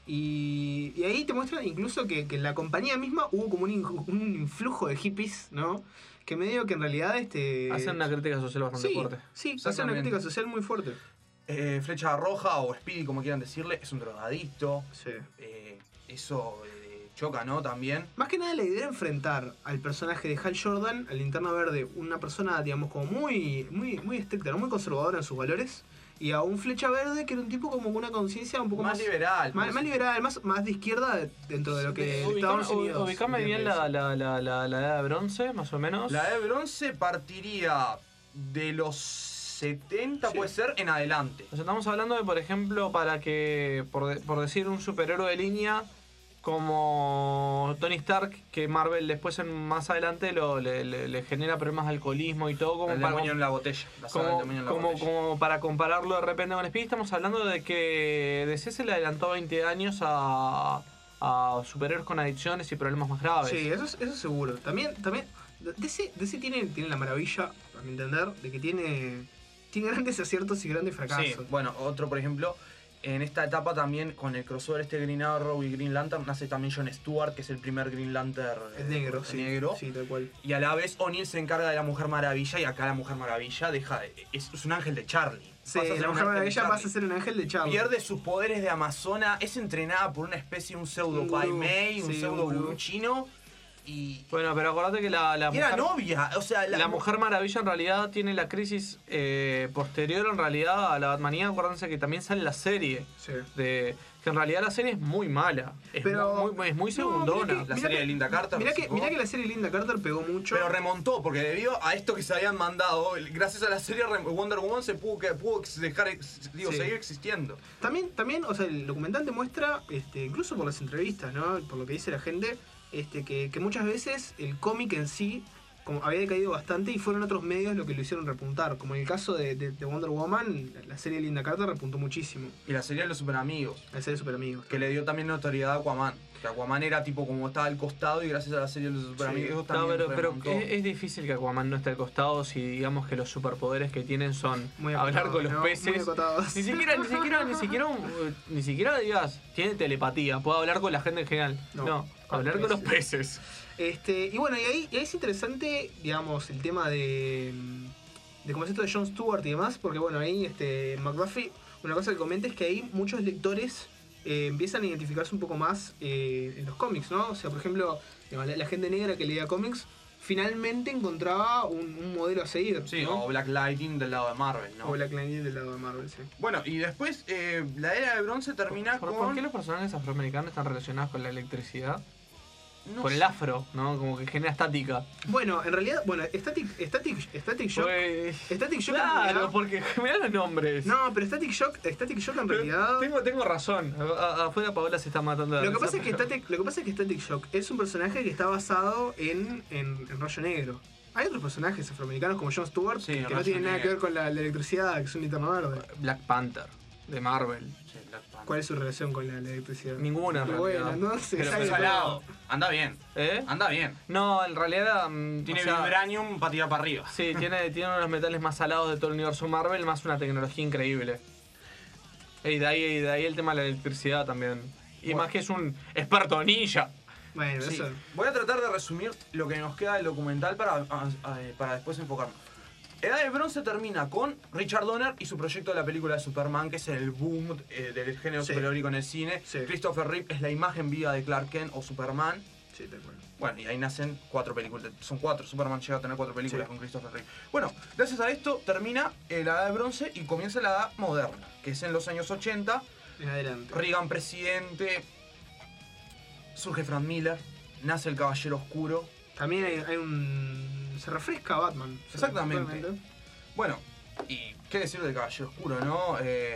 Y, y ahí te muestran incluso que, que en la compañía misma hubo como un, in- un influjo de hippies, ¿no? Que medio que en realidad este. Hacen una crítica social bastante sí, fuerte. sí, hacen una Exactamente. crítica social muy fuerte. Eh, Flecha Roja o Speedy, como quieran decirle, es un drogadicto. Sí. Eh, eso eh, choca, ¿no? También. Más que nada la idea era enfrentar al personaje de Hal Jordan, al Linterna Verde, una persona, digamos, como muy, muy, muy estricta, ¿no? Muy conservadora en sus valores, y a un Flecha Verde que era un tipo como con una conciencia un poco Más más, liberal. más, pues. más liberal, más, más de izquierda dentro de lo que Ubicame, Estados Unidos. ubicame bien entiende la, eso. la, la, la, la edad de bronce, más o menos. La de bronce partiría de los setenta, Sí. puede ser, en adelante. O sea, estamos hablando de, por ejemplo, para que, por, de- por decir, un superhéroe de línea como Tony Stark, que Marvel después en, más adelante lo, le, le- le genera problemas de alcoholismo y todo, como El para, demonio en la botella. La saga del como, demonio en la como, botella. como para compararlo de repente con Speedy, estamos hablando de que D C se le adelantó veinte años a, a superhéroes con adicciones y problemas más graves. Sí, eso, es- eso seguro. También, también D C, D C tiene, tiene la maravilla, a mi entender, de que tiene, tiene grandes aciertos y grandes fracasos. Sí, bueno, otro, por ejemplo, en esta etapa también, con el crossover este Green Arrow y Green Lantern, nace también John Stewart, que es el primer Green Lantern Es eh, negro, sí. negro. Sí, tal cual. Y a la vez O'Neill se encarga de la Mujer Maravilla, y acá la Mujer Maravilla deja es, es un ángel de Charlie. Sí, Pasa a ser la un Mujer ángel de Maravilla Charlie. pasa a ser un ángel de Charlie. Pierde sus poderes de Amazona, es entrenada por una especie, un pseudo Un gurú, Pai Mei, un sí, pseudo un gurú. gurú chino, y, Bueno, pero acordate que la, la y era mujer... novia, o sea, La, Mujer Maravilla en realidad tiene la crisis eh, posterior en realidad a la Batmanía. Acuérdense que también sale la serie. Sí. De, que en realidad la serie es muy mala. Es Pero- muy, muy- es muy No, segundona. mirá La Mirá serie que- de Linda Carter. Mirá ¿no? que, mirá que la serie Linda Carter pegó mucho. Pero remontó, porque debido a esto que se habían mandado, gracias a la serie re- Wonder Woman se pudo, que, pudo ex- dejar, ex- digo, Sí. seguir existiendo. También, también, o sea, el documental te muestra, este, incluso por las entrevistas, ¿no? Por lo que dice la gente, este, que, que muchas veces el cómic en sí como había decaído bastante y fueron otros medios lo que lo hicieron repuntar. Como en el caso de, de, de Wonder Woman, la, la serie de Linda Carter repuntó muchísimo. Y la serie de los Super Amigos, La serie de Super Amigos. que le dio también notoriedad a Aquaman. Que Aquaman era tipo como estaba al costado y gracias a la serie de los Super Sí. Amigos No, también pero, pero remontó. es, es difícil que Aquaman no esté al costado si digamos que los superpoderes que tienen son Muy hablar acotados, con los ¿no? Muy peces. acotados. Ni siquiera, ni siquiera, ni siquiera, un- ni siquiera digas, tiene telepatía, puede hablar con la gente en general. No, No, con hablar con los peces. Este, y bueno, y ahí, y ahí es interesante, digamos, el tema de, de como es esto de Jon Stewart y demás, porque bueno, ahí este, McDuffie, una cosa que comenta es que ahí muchos lectores eh, empiezan a identificarse un poco más eh, en los cómics, ¿no? O sea, por ejemplo, digamos, la, la gente negra que leía cómics finalmente encontraba un, un modelo a seguir. Sí, ¿no? o Black Lightning del lado de Marvel, ¿no? O Black Lightning del lado de Marvel, sí. Bueno, y después eh, la era de bronce termina ¿Por, con... por qué los personajes afroamericanos están relacionados con la electricidad? No con sé. el afro, ¿no? Como que genera estática. Bueno, en realidad, bueno, Static, Static, Static Shock. Pues, Static Shock en claro, realidad- porque mirá los nombres. No, pero Static Shock, Static Shock en realidad. Tengo, tengo razón. A- a- afuera Paola se está matando de Lo que, risa, pasa es que pero- Static, lo que pasa es que Static Shock es un personaje que está basado en, en, en Rayo Negro. Hay otros personajes afroamericanos como Jon Stewart Sí, que no Rayo tienen nada Negro. que ver con la, la electricidad, que es un linterna verde. Black Panther, de Marvel. Sí, Black Panther. ¿Cuál es su relación con la, la electricidad? Ninguna, en Bueno, realidad. no sé. Pero sale Es todo. salado. Anda bien. ¿Eh? Anda bien. No, en realidad. mm, Tiene o sea, vibranium para tirar para arriba. Sí, tiene, tiene uno de los metales más salados de todo el universo Marvel, más una tecnología increíble. Y de ahí, de ahí el tema de la electricidad también. Y Bueno. más que es un experto ninja. Bueno, Sí. eso. Voy a tratar de resumir lo que nos queda del documental para, a- a- para después enfocarnos. Edad de Bronce termina con Richard Donner y su proyecto de la película de Superman, que es el boom eh, del género Sí. superheroico en el cine. Sí. Christopher Reeve es la imagen viva de Clark Kent o Superman. Sí, tal cual. Bueno, y ahí nacen cuatro películas. Son cuatro. Superman llega a tener cuatro películas Sí. con Christopher Reeve. Bueno, gracias a esto termina eh, la Edad de Bronce y comienza la Edad Moderna, que es en los años ochenta. En adelante. Reagan presidente, surge Frank Miller, nace el Caballero Oscuro. También hay, hay un. Se refresca Batman. Exactamente. Totalmente. Bueno, y qué decir del Caballero Oscuro, ¿no? Eh,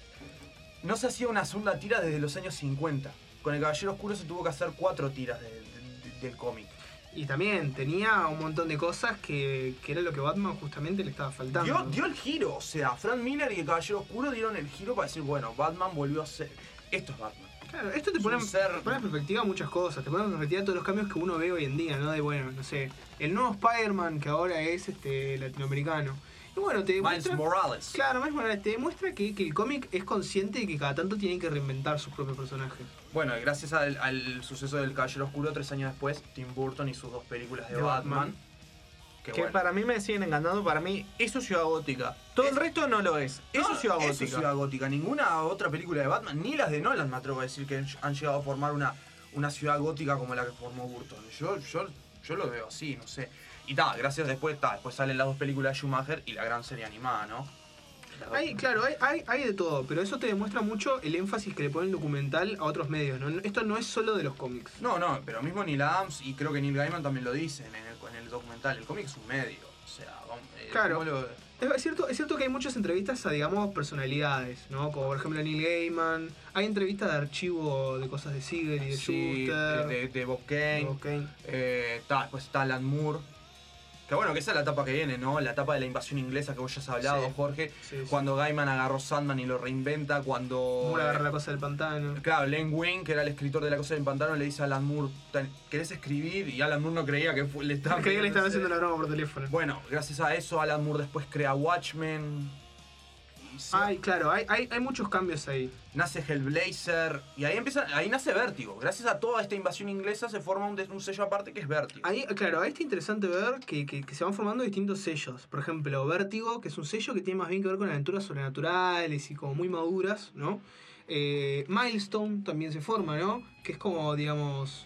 no se hacía una segunda tira desde los años cincuenta. Con el Caballero Oscuro se tuvo que hacer cuatro tiras de- de- de- del cómic. Y también tenía un montón de cosas que, que era lo que Batman justamente le estaba faltando. Dio, dio el giro, o sea, Frank Miller y el Caballero Oscuro dieron el giro para decir, bueno, Batman volvió a ser... Esto es Batman. Claro, esto te Es pone, un ser- te pone en perspectiva muchas cosas, te pone en perspectiva todos los cambios que uno ve hoy en día, ¿no? De bueno, no sé, el nuevo Spider-Man que ahora es este latinoamericano. Y bueno, te Miles demuestra. Morales. Claro, Miles Morales te demuestra que, que el cómic es consciente de que cada tanto tiene que reinventar sus propios personajes. Bueno, y gracias al, al suceso del Caballero Oscuro, tres años después, Tim Burton y sus dos películas de, De Batman. Batman. Que, Que bueno. para mí me siguen encantando, para mí eso es Ciudad Gótica. Todo el Es- resto no lo es. Eso No, es Ciudad eso Gótica. es Ciudad Gótica. Ninguna otra película de Batman, ni las de Nolan me atrevo a decir que han llegado a formar una, una ciudad gótica como la que formó Burton. Yo, yo, yo lo veo así, no sé. Y ta, gracias después, ta, después salen las dos películas de Schumacher y la gran serie animada, ¿no? Las dos- Hay, claro, hay, hay, hay de todo, pero eso te demuestra mucho el énfasis que le pone el documental a otros medios, ¿no? Esto no es solo de los cómics. No, no, pero mismo Neil Adams y creo que Neil Gaiman también lo dicen en el, en el documental. El cómic es un medio, o sea, vamos, eh, Claro. ¿cómo lo- Es cierto, es cierto que hay muchas entrevistas a, digamos, personalidades, ¿no? Como por ejemplo Neil Gaiman. Hay entrevistas de archivo de cosas de Siegel y de Sí, Schuster. de, de, de Bob de Kane. Bob Kane. Eh, ta, después está Alan Moore. Que bueno, que esa es la etapa que viene, ¿no? La etapa de la invasión inglesa que vos ya has hablado, Sí. Jorge. Sí, sí. Cuando Gaiman agarró Sandman y lo reinventa, cuando... Moore agarra la cosa del pantano. Claro, Len Wein, que era el escritor de La Cosa del Pantano, le dice a Alan Moore, "Ten- ¿querés escribir? Y Alan Moore no creía que fu- le estaban... Creía que le estaban no sé. haciendo una broma por teléfono. Bueno, gracias a eso, Alan Moore después crea Watchmen. Y se- Ay, claro, hay, hay, hay muchos cambios ahí. Nace Hellblazer. Y ahí empieza, ahí nace Vértigo. Gracias a toda esta invasión inglesa se forma un, de- un sello aparte que es Vértigo. Ahí, claro, ahí está interesante ver que, que, que se van formando distintos sellos. Por ejemplo, Vértigo, que es un sello que tiene más bien que ver con aventuras sobrenaturales y como muy maduras, ¿no? Eh, Milestone también se forma, ¿no? Que es como, digamos...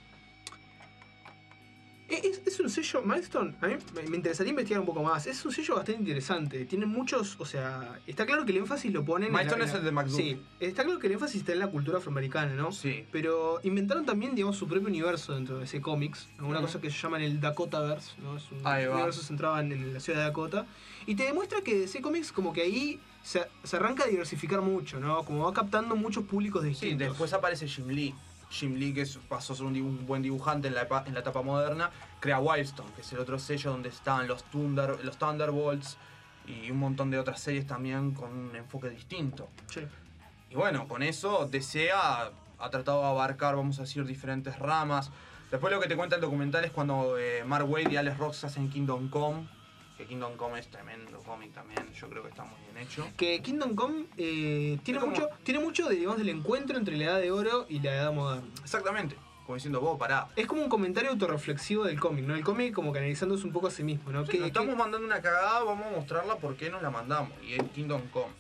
Es, es un sello, Milestone, a mí me- me interesaría investigar un poco más. Es un sello bastante interesante. Tiene muchos, o sea, está claro que el énfasis lo ponen en la- Milestone en es la- el de McDuffie. Sí, está claro que el énfasis está en la cultura afroamericana, ¿no? Sí. Pero inventaron también, digamos, su propio universo dentro de ese cómics. Una Ujú. cosa que se llama el Dakotaverse, ¿no? Es un Ahí va. universo centrado en, en la ciudad de Dakota. Y te demuestra que ese cómics como que ahí se, se arranca a diversificar mucho, ¿no? Como va captando muchos públicos Sí, distintos. después aparece Jim Lee. Jim Lee, que es- pasó a ser un, dibu- un buen dibujante en la, epa- en la etapa moderna, crea Wildstorm, que es el otro sello donde estaban los, Thunder, los Thunderbolts y un montón de otras series también con un enfoque distinto. Sí. Y bueno, con eso D C ha, ha tratado de abarcar, vamos a decir, diferentes ramas. Después lo que te cuenta el documental es cuando eh, Mark Waid y Alex Ross hacen Kingdom Come, que Kingdom Come es tremendo cómic también, yo creo que está muy bien hecho. Que Kingdom Come eh, tiene, Es como- mucho, tiene mucho de, digamos, del encuentro entre la Edad de Oro y la Edad Moderna. Exactamente, como diciendo, vos, pará. Es como un comentario autorreflexivo del cómic, ¿no? El cómic como que analizándose un poco a sí mismo, ¿no? Sí, Que- nos que- estamos mandando una cagada, vamos a mostrarla por qué nos la mandamos. Y es Kingdom Come.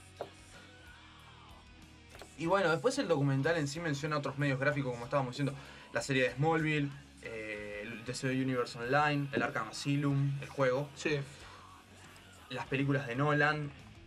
Y bueno, después el documental en sí menciona otros medios gráficos, como estábamos diciendo, la serie de Smallville, eh, el D C Universe Online, el Arkham Asylum, el juego, Sí. las películas de Nolan.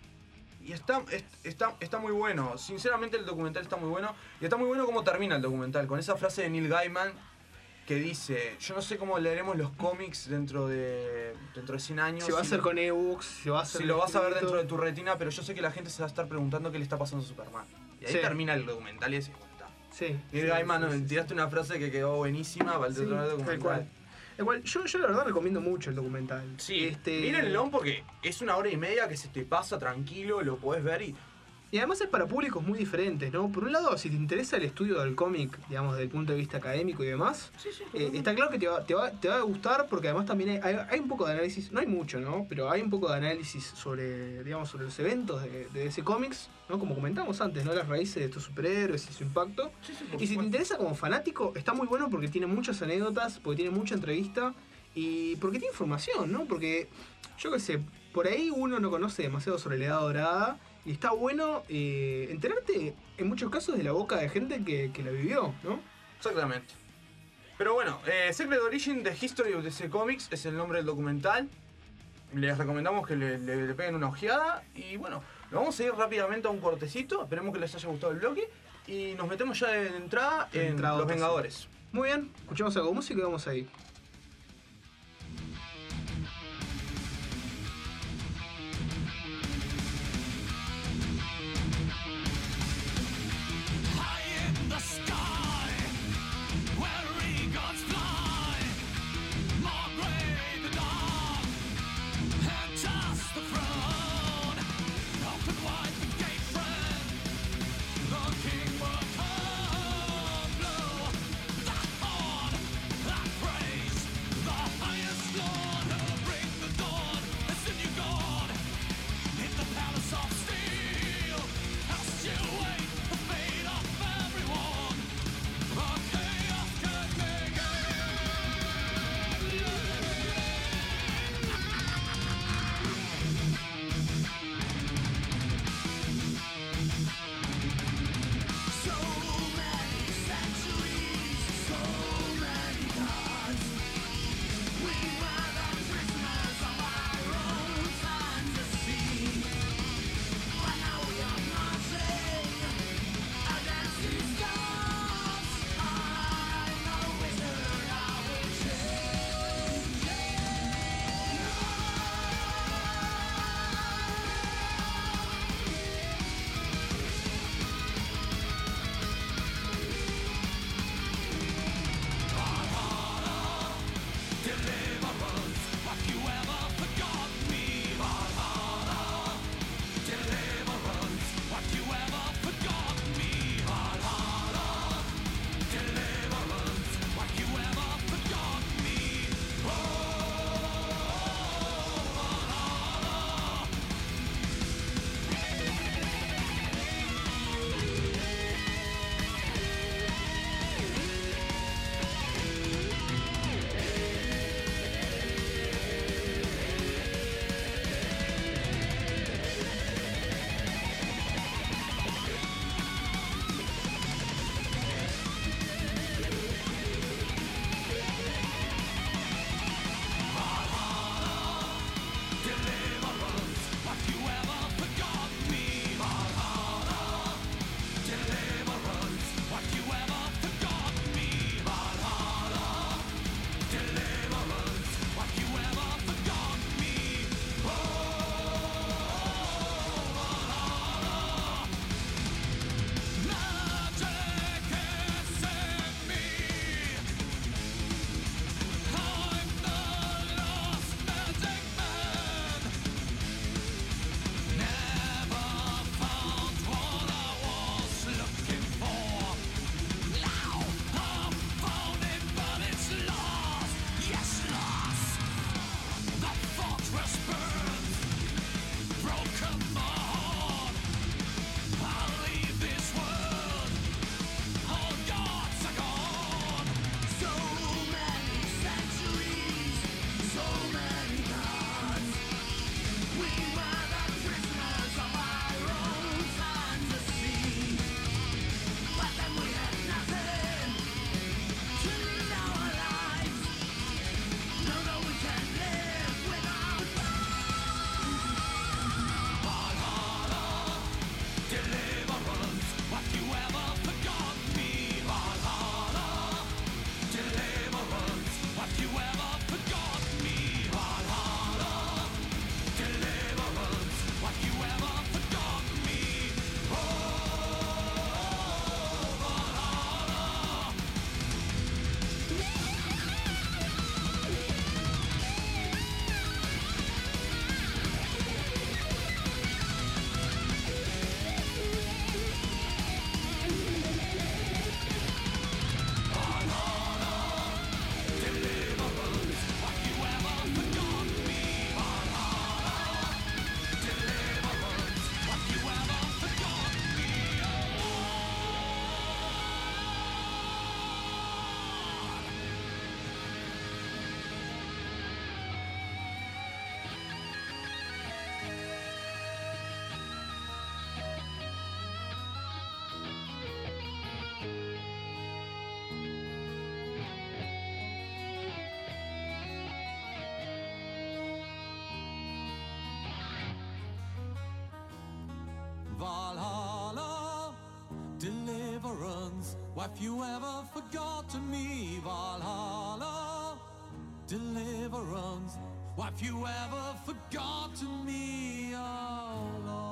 Y está, es- está, está muy bueno. Sinceramente el documental está muy bueno. Y está muy bueno cómo termina el documental, con esa frase de Neil Gaiman que dice, yo no sé cómo leeremos los cómics dentro de, dentro de cien años. Si va a si- ser con ebooks, si va a ser si lo vas a ver escrito. dentro de tu retina, pero yo sé que la gente se va a estar preguntando qué le está pasando a Superman. Y ahí Sí. termina el documental y es está. Sí. Neil sí, Gaiman, sí, sí, sí. tiraste una frase que quedó buenísima para el Sí, otro tal documental. cual. Tal cual. Yo, yo la verdad recomiendo mucho el documental. Sí, Este, mírenlo porque es una hora y media que se te pasa tranquilo, lo podés ver y... Y además es para públicos muy diferentes, ¿no? Por un lado, si te interesa el estudio del cómic, digamos, desde el punto de vista académico y demás, Sí, sí, eh, está claro que te va, te, va, te va a gustar porque además también hay, hay, hay un poco de análisis, no hay mucho, ¿no? Pero hay un poco de análisis sobre, digamos, sobre los eventos de, de ese cómics, ¿no? Como comentamos antes, ¿no? Las raíces de estos superhéroes y su impacto. Sí, sí, por Y si te supuesto. interesa como fanático, está muy bueno porque tiene muchas anécdotas, porque tiene mucha entrevista y porque tiene información, ¿no? Porque, yo qué sé, por ahí uno no conoce demasiado sobre la Edad Dorada y está bueno eh, enterarte en muchos casos de la boca de gente que, que la vivió, ¿no? Exactamente. Pero bueno, eh, Secret Origin The History of D C Comics es el nombre del documental. Les recomendamos que le, le- le peguen una ojeada. Y bueno, lo vamos a ir rápidamente a un cortecito. Esperemos que les haya gustado el bloque. Y nos metemos ya de entrada De en entrada, Los sí. Vengadores. Muy bien, escuchamos algo de música y vamos ahí. Praise if you ever forgotten me, Valhalla, deliverance. Why, if you ever forgotten me, oh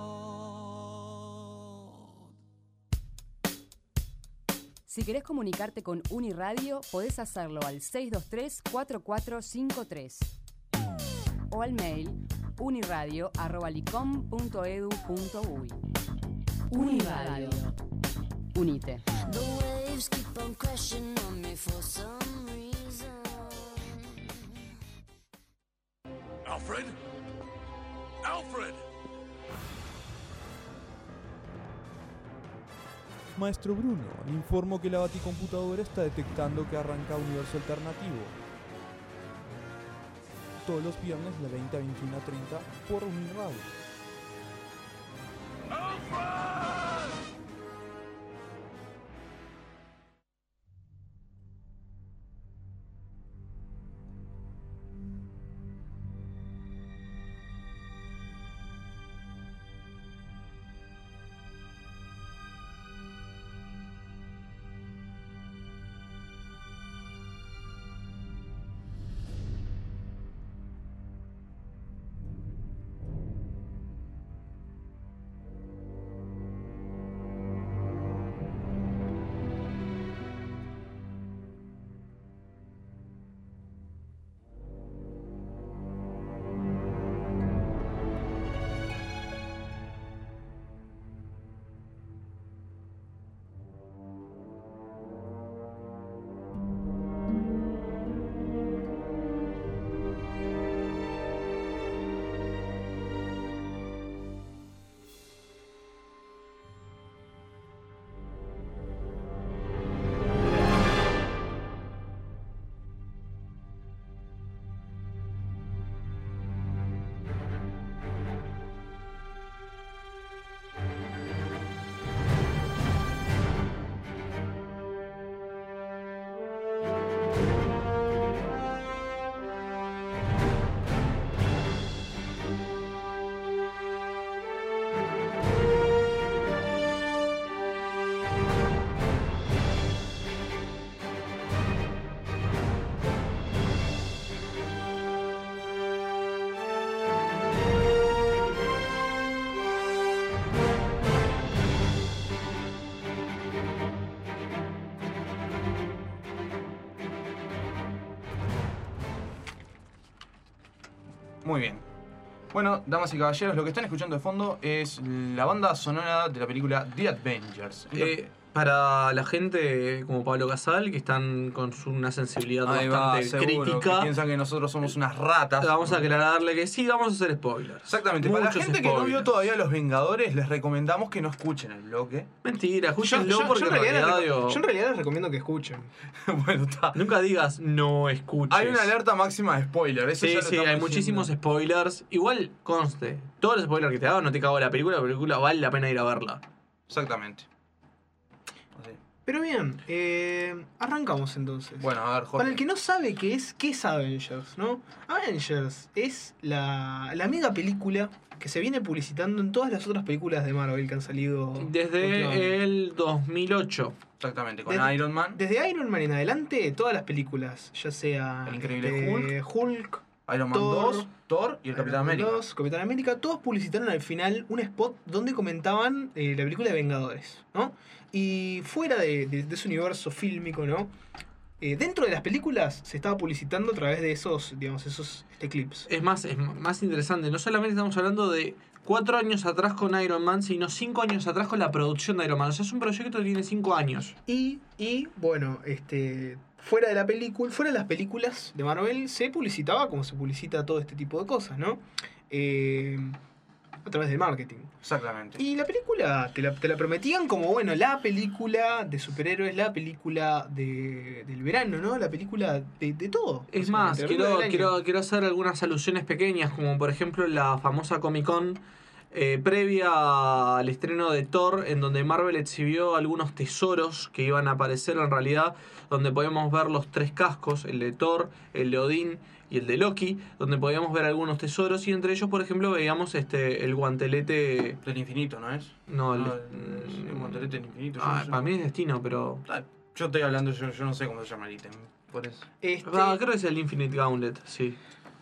Lord. Si querés comunicarte con Uniradio, podés hacerlo al seis dos tres, cuatro cuatro cinco tres o al mail uniradio arroba licom punto edu punto uy. Uniradio. Unite. The waves keep on crashing on me for some reason. Alfred? Alfred! Maestro Bruno, le informo que la baticomputadora está detectando que arranca Universo Alternativo. Todos los viernes de veinte a veintiuno treinta por Uniradio. Muy bien. Bueno, damas y caballeros, lo que están escuchando de fondo es la banda sonora de la película The Avengers. Eh, para la gente como Pablo Casal, que están con su- una sensibilidad Ahí va, bastante seguro, crítica, que piensan que nosotros somos unas ratas. vamos a aclararle que sí, vamos a hacer spoilers. Exactamente. Para la Muchos gente que no vio spoilers. todavía Los Vengadores, les recomendamos que no escuchen el bloque. Mentira, Yo, escúchenlo yo- yo porque en en realidad realidad, les reco- digo, yo en realidad les recomiendo que escuchen. Bueno, está. nunca digas no escuches. Hay una alerta máxima de spoiler. Eso Sí, ya lo sí, estamos hay muchísimos diciendo. spoilers. Igual, conste, todos los spoilers que te hago no te cago la película, la película vale la pena ir a verla. Exactamente. Así. Pero bien, eh, arrancamos entonces. Bueno, a ver, Jorge. Para el que no sabe qué es, ¿qué es Avengers? ¿No? Avengers es la, la mega película que se viene publicitando en todas las otras películas de Marvel que han salido últimamente. Desde el dos mil ocho. Exactamente, con Desde- Iron Man, Desde Iron Man en adelante, todas las películas, ya sea El Increíble este, Hulk, Iron Man Thor, dos, Thor y el Capitán Iron Man América. dos, Capitán América, todos publicitaron al final un spot donde comentaban eh, la película de Vengadores, ¿no? Y fuera de, de- de ese universo fílmico, ¿no? Eh, dentro de las películas se estaba publicitando a través de esos, digamos, esos este, clips. Es más, es más interesante. No solamente estamos hablando de cuatro años atrás con Iron Man, sino cinco años atrás con la producción de Iron Man. O sea, es un proyecto que tiene cinco años. Y, y bueno, este, fuera de la película, fuera de las películas de Marvel, se publicitaba como se publicita todo este tipo de cosas, ¿no? Eh, a través del marketing. Exactamente. Y la película te la, te la prometían como, bueno, la película de superhéroes, la película de, del verano, ¿no? La película de, de todo. Es básicamente, más, la película quiero, del año. quiero, quiero hacer algunas alusiones pequeñas, como por ejemplo la famosa Comic Con eh, previa al estreno de Thor, en donde Marvel exhibió algunos tesoros que iban a aparecer en realidad, donde podíamos ver los tres cascos, el de Thor, el de Odín y el de Loki, donde podíamos ver algunos tesoros, y entre ellos, por ejemplo, veíamos este el guantelete... Del infinito, ¿no es? No, el, No, el, el guantelete del infinito. yo ah, no sé. para mí es destino, pero... Ah, Yo estoy hablando, yo, yo no sé cómo se llama el ítem. Por eso. Este, Ah, creo que es el Infinite Gauntlet, sí.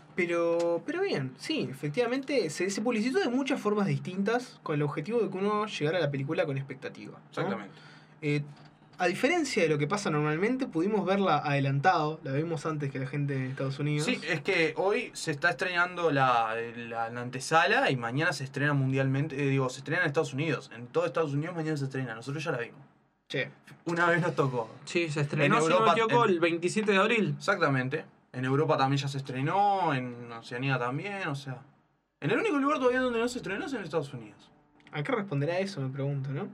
Pero, pero bien, sí, efectivamente se, se publicitó de muchas formas distintas con el objetivo de que uno llegara a la película con expectativa, ¿no? Exactamente. Eh, a diferencia de lo que pasa normalmente, pudimos verla adelantado, la vimos antes que la gente en Estados Unidos. Sí, es que hoy se está estrenando la, la, la antesala y mañana se estrena mundialmente. Eh, digo, se estrena en Estados Unidos. En todo Estados Unidos mañana se estrena. Nosotros ya la vimos. Che. Una vez nos tocó. Sí, se estrenó, En si no Europa- me equivoco, en- el veintisiete de abril. Exactamente. En Europa también ya se estrenó, en Oceanía también, o sea. En el único lugar todavía donde no se estrenó es en Estados Unidos. ¿A qué responderá eso? Me pregunto, ¿no?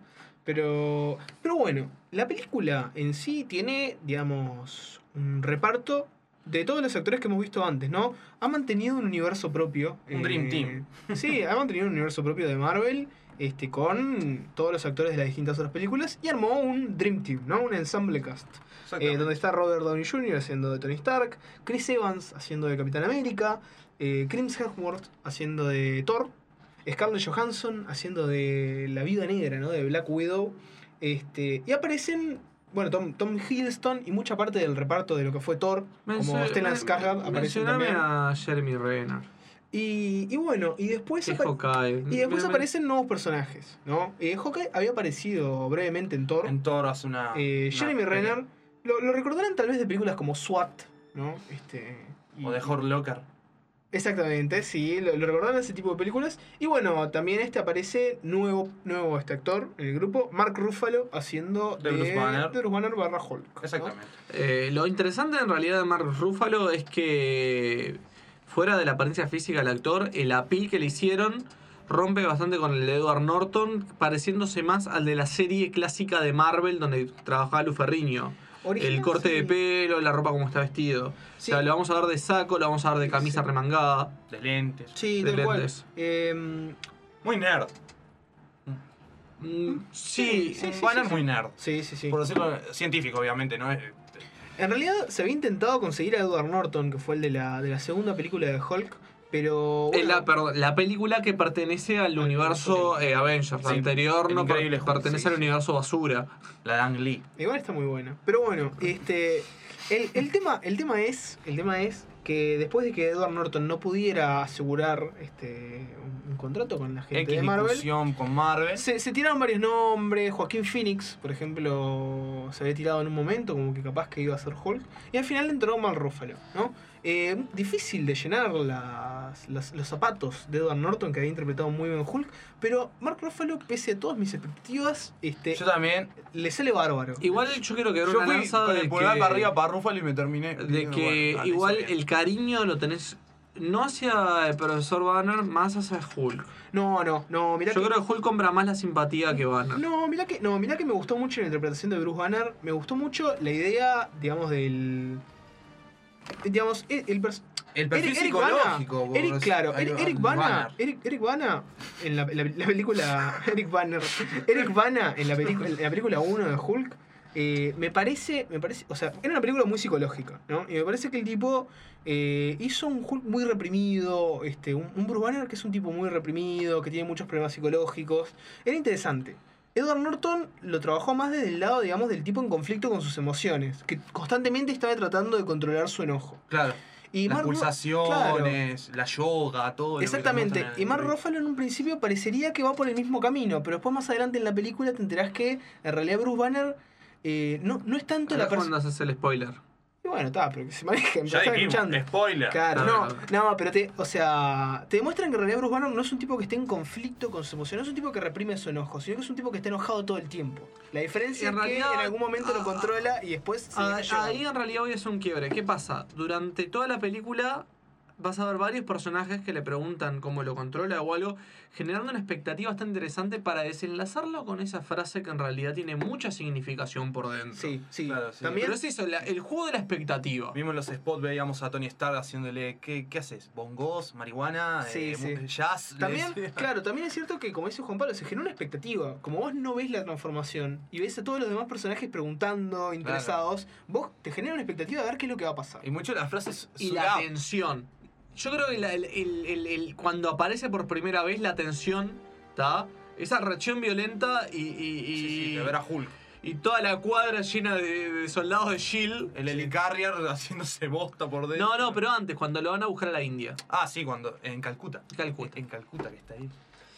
Pero, pero bueno, la película en sí tiene, digamos, un reparto de todos los actores que hemos visto antes, ¿no? Ha mantenido un universo propio. Un Dream Team. Sí, ha mantenido un universo propio de Marvel, este, con todos los actores de las distintas otras películas, y armó un Dream Team, ¿no? Un ensemble cast. Eh, donde está Robert Downey junior haciendo de Tony Stark, Chris Evans haciendo de Capitán América, eh, Chris Hemsworth haciendo de Thor, Scarlett Johansson haciendo de la Viuda Negra, ¿no? De Black Widow. Este, y aparecen, bueno, Tom, Tom Hiddleston y mucha parte del reparto de lo que fue Thor, como Mencio- Stellan men- Skarsgård aparecen mencioname también. a Jeremy Renner. Y, y bueno, y después, Que apare- Hawkeye. y después Me- aparecen nuevos personajes, ¿no? Eh, Hawkeye había aparecido brevemente en Thor. En Thor hace una. Eh, una Jeremy peli. Renner lo, lo recordarán tal vez de películas como SWAT, ¿no? Este, y- O de Hurt Locker. Exactamente, sí, lo, lo recordarán ese tipo de películas. Y bueno, también este aparece nuevo, nuevo este actor en el grupo, Mark Ruffalo, haciendo De Bruce Banner. de Bruce Banner barra Hulk, ¿no? Exactamente. Eh, lo interesante en realidad de Mark Ruffalo es que fuera de la apariencia física del actor, el appeal que le hicieron rompe bastante con el de Edward Norton, pareciéndose más al de la serie clásica de Marvel donde trabajaba Lou Ferrigno. Original, El corte sí. de pelo, la ropa como está vestido. Sí. O sea, lo vamos a ver de saco, lo vamos a ver de camisa Sí. remangada. De lentes. Sí, de tal cual. lentes. Eh, Muy nerd. Mm, Sí, sí, sí, sí, Banner sí, muy nerd. sí, sí, sí. Por decirlo científico, obviamente, ¿no? Es- En realidad se había intentado conseguir a Edward Norton, que fue el de la, de la segunda película de Hulk, pero... Es bueno, la, perdón, la película que pertenece al universo eh, Avengers. La Sí, anterior el no per- Increíble Hulk, pertenece sí, al sí. universo basura. La de Ang Lee. igual está muy buena. Pero bueno, este el, el tema el tema es el tema es que después de que Edward Norton no pudiera asegurar este un, un contrato con la gente X de Marvel, discusión con Marvel. se, se tiraron varios nombres. Joaquín Phoenix, por ejemplo, se había tirado en un momento como que capaz que iba a ser Hulk, y al final entró Mark Ruffalo, ¿no? Eh, difícil de llenar las, las- los zapatos de Edward Norton, que había interpretado muy bien Hulk, pero Mark Ruffalo, pese a todas mis expectativas, este, Yo también. le sale bárbaro. Igual yo quiero que ver Yo una fui lanza con de el pulgar que, para arriba para Ruffalo y me terminé. de diciendo, que bueno, dale, igual hizo bien. el cariño lo tenés no hacia el profesor Banner, más hacia Hulk. No, no, no, mirá Yo que... creo que Hulk compra más la simpatía que Banner. No, mirá que, no, mirá que me gustó mucho la interpretación de Bruce Banner. Me gustó mucho la idea, digamos, del... Digamos, el, el pers- El perfil Eric- Eric psicológico. Bana, Eric, vos- claro, ahí Eric, va, Eric Bana, Banner. Eric, Eric Bana en la, la- la película Eric Banner, Eric Bana en la película en la película uno de Hulk, eh, me parece, me parece, o sea, era una película muy psicológica, ¿no? Y me parece que el tipo eh, hizo un Hulk muy reprimido, este, un, un Bruce Banner que es un tipo muy reprimido, que tiene muchos problemas psicológicos. Era interesante. Edward Norton lo trabajó más desde el lado, digamos, del tipo en conflicto con sus emociones, que constantemente estaba tratando de controlar su enojo. Claro. Y Las Mark Ru- pulsaciones, la yoga, todo. lo que te Exactamente. muestran en Y el Mark video. Ruffalo en un principio parecería que va por el mismo camino, pero después más adelante en la película te enterás que en realidad Bruce Banner eh, no, no es tanto Ahora la es persona... cuando haces el spoiler. Y bueno, está, pero que se manejen, me Ya están dijimos, escuchando. spoiler. Claro, Claro, no, claro. no, pero te, o sea, te demuestran que en realidad Bruce Banner no es un tipo que esté en conflicto con sus emociones, no es un tipo que reprime su enojo, sino que es un tipo que está enojado todo el tiempo. La diferencia En es realidad, que en algún momento lo ah, controla y después se Ah, deja llevar. ahí en realidad voy a hacer un quiebre. ¿Qué pasa? Durante toda la película vas a ver varios personajes que le preguntan cómo lo controla o algo, generando una expectativa bastante interesante para desenlazarlo con esa frase que en realidad tiene mucha significación por dentro. Sí, sí. Claro, sí. También Pero es eso, la- el juego de la expectativa. Vimos en los spots, veíamos a Tony Stark haciéndole, ¿qué, qué haces? ¿Bongos? ¿Marihuana? Sí, eh, sí. mu- ¿Jazz? Le También, decía. claro, también es cierto que, como dice Juan Pablo, se genera una expectativa. Como vos no ves la transformación y ves a todos los demás personajes preguntando, interesados, vos te genera una expectativa de ver qué es lo que va a pasar. Y mucho las frases Y suit la up. tensión. Yo creo que la- el, el- el- el- cuando aparece por primera vez la tensión, ¿está? Esa reacción violenta y, y- y- Sí, sí, de ver a Hulk. y toda la cuadra llena de, de soldados de S H I E L D. El Helicarrier haciéndose bosta por dentro. No, no, pero antes, cuando lo van a buscar a la India. Ah, sí, cuando. En Calcuta. Calcuta. En Calcuta, que está ahí.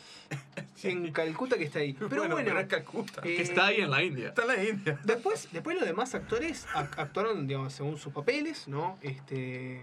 En Calcuta que está ahí. Pero bueno, bueno, pero es Calcuta. eh, Que está ahí en la India. Está en la India. Después, después los demás actores ac- actuaron, digamos, según sus papeles, ¿no? Este.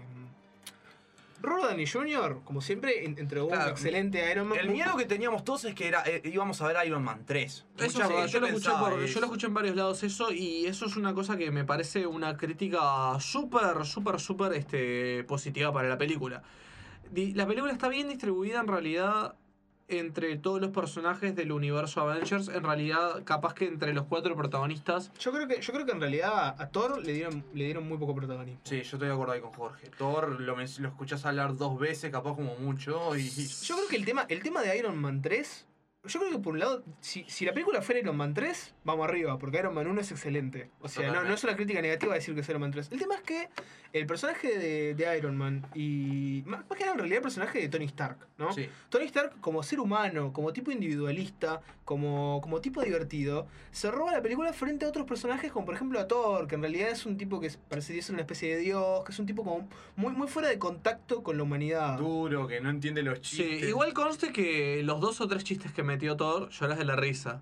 Robert Downey junior, como siempre, en- entregó Claro, un excelente Iron Man. El miedo que teníamos todos es que era, eh, íbamos a ver Iron Man tres. Eso Mucha es verdad, gente yo lo, escuché pensaba por- eso. yo lo escuché en varios lados eso, y eso es una cosa que me parece una crítica súper, súper, súper este, positiva para la película. Di- La película está bien distribuida en realidad entre todos los personajes del universo Avengers. En realidad, capaz que entre los cuatro protagonistas. Yo creo que, yo creo que en realidad a Thor le dieron, le dieron muy poco protagonismo. Sí, yo estoy de acuerdo ahí con Jorge. Thor lo, men- lo escuchás hablar dos veces, capaz como mucho, y... Yo creo que el tema, el tema de Iron Man tres, yo creo que por un lado, si, si la película fuera Iron Man tres, vamos arriba, porque Iron Man uno es excelente. O sea, no, no es una crítica negativa decir que es Iron Man tres. El tema es que el personaje de, de Iron Man y... Más más que nada en realidad el personaje de Tony Stark, ¿no? Sí. Tony Stark como ser humano, como tipo individualista, como, como tipo divertido, se roba la película frente a otros personajes como por ejemplo a Thor, que en realidad es un tipo que parecería ser una especie de dios, que es un tipo como muy, muy fuera de contacto con la humanidad. Duro, que no entiende los Sí, chistes. igual conste que los dos o tres chistes que metió Thor, lloras de la risa.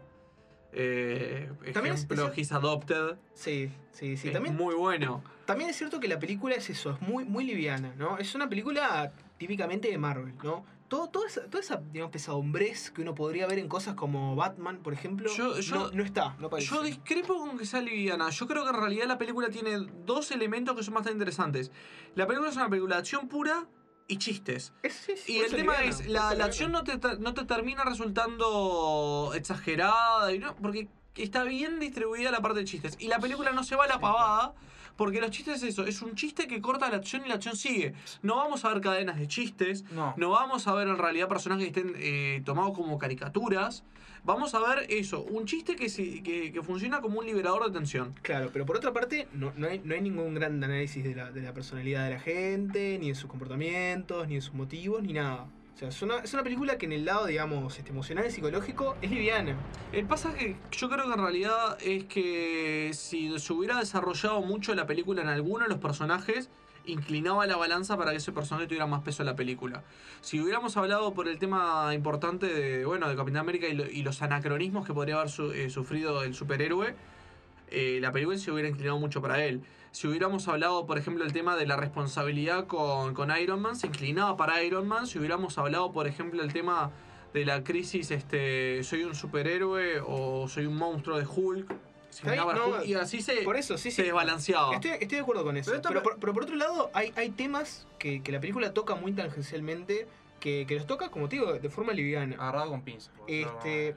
Eh, También es- ejemplo, es- He's Adopted. Sí, sí, sí. Es También, muy bueno. también es cierto que la película es eso, es muy, muy liviana, ¿no? Es una película típicamente de Marvel, ¿no? Todo, toda esa, toda esa digamos, pesadumbrez que uno podría ver en cosas como Batman, por ejemplo, Yo- yo- no, no está, no aparece. Yo discrepo con que sea liviana. Yo creo que en realidad la película tiene dos elementos que son bastante interesantes. La película es una película de acción pura y chistes. Es- es- Y por el eso tema liviana, es, por la, eso la liviana. acción no te, ter- no te termina resultando exagerada, y no, porque está bien distribuida la parte de chistes. Y la película no se va a la pavada, porque los chistes es eso, es un chiste que corta la acción y la acción sigue. No vamos a ver cadenas de chistes, No. no vamos a ver en realidad personajes que estén eh, tomados como caricaturas. Vamos a ver eso, un chiste que, se- que, que funciona como un liberador de tensión. Claro, pero por otra parte, no, no, hay, no hay ningún gran análisis de la, de la personalidad de la gente, ni de sus comportamientos, ni de sus motivos, ni nada. O sea, es una, es una película que en el lado, digamos, este, emocional y psicológico es liviana. El pasaje, yo creo que en realidad es que si se hubiera desarrollado mucho la película en alguno de los personajes, inclinaba la balanza para que ese personaje tuviera más peso en la película. Si hubiéramos hablado por el tema importante de, bueno, de Capitán América y, lo- y los anacronismos que podría haber su- eh, sufrido el superhéroe, eh, la película se hubiera inclinado mucho para él. Si hubiéramos hablado, por ejemplo, el tema de la responsabilidad con, con Iron Man, se inclinaba para Iron Man. Si hubiéramos hablado, por ejemplo, el tema de la crisis, este, soy un superhéroe o soy un monstruo de Hulk, se Está ahí, inclinaba para no, Hulk, y así se, Por eso, sí, se sí. desbalanceaba. Estoy, estoy de acuerdo con eso. Pero Pero, esto- por, pero por otro lado, hay, hay temas que, que la película toca muy tangencialmente, que, que los toca, como te digo, de forma liviana. Agarrado con pinzas. porque Este,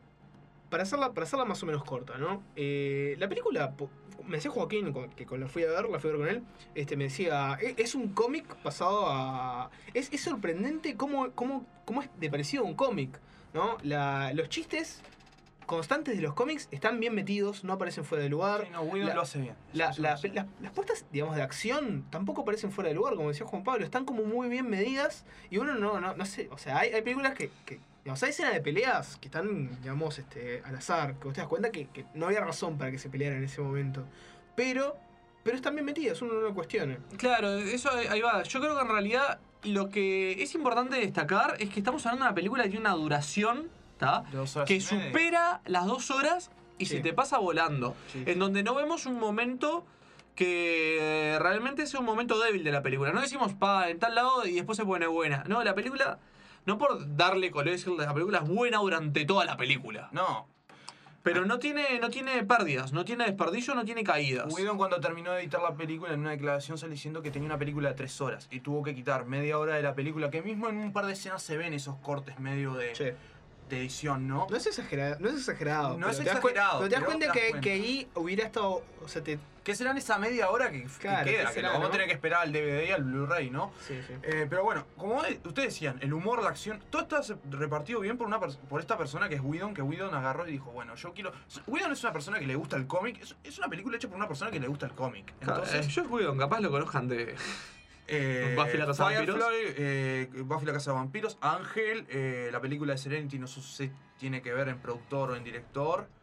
para hacerla, para hacerla más o menos corta, ¿no? Eh, la película, po- me decía Joaquín, con- que con la fui a ver, la fui a ver con él, este, me decía, "E- es un cómic pasado a... Es, es sorprendente cómo, cómo, cómo es de parecido a un cómic, ¿no? La, los chistes constantes de los cómics están bien metidos, no aparecen fuera de lugar. Sí, no, Whedon La- lo hace bien. La- Eso la- lo hace la- las puestas, digamos, de acción tampoco parecen fuera de lugar, como decía Juan Pablo, están como muy bien medidas y uno no, no, no sé, o sea, hay, hay películas que, que digamos, hay escenas de peleas que están, digamos, este, al azar, que vos te das cuenta que, que no había razón para que se pelearan en ese momento, pero, pero están bien metidas, uno no lo cuestiona. Claro, eso ahí va. Yo creo que en realidad lo que es importante destacar es que estamos hablando de una película que tiene una duración, ¿tá? De dos horas que y media. supera las dos horas y Sí. se te pasa volando. Sí, En donde no vemos un momento que realmente sea un momento débil de la película. No decimos, pa, en tal lado y después se pone buena. No, la película, no por darle color, decir la película es buena durante toda la película. No. Pero no tiene, no tiene pérdidas, no tiene desperdicio, no tiene caídas. Whedon cuando terminó de editar la película en una declaración sale diciendo que tenía una película de tres horas y tuvo que quitar media hora de la película, que mismo en un par de escenas se ven esos cortes medio de, Che, de edición, ¿no? no es exagerado, no es exagerado. No pero es te das cuen- exagerado, Pero te das pero cuenta te das que, cuenta. que ahí hubiera estado, o sea, te... ¿Qué serán esa media hora que, que Claro, ¿qué queda? Que será, lo vamos no? a tener que esperar al D V D y al Blu-ray, ¿no? Sí, sí. Eh, pero bueno, como ustedes decían, el humor, la acción, todo está se- repartido bien por una pers- por esta persona que es Whedon, que Whedon agarró y dijo, bueno, yo quiero... Whedon es una persona que le gusta el cómic, es, es una película hecha por una persona que le gusta el cómic. Entonces, Eh, Joss Whedon, capaz lo conozcan de... eh, Buffy la Casa de Firefly, Vampiros. eh, Buffy la Casa de Vampiros, Ángel, eh, la película de Serenity, no sé si tiene que ver en productor o en director.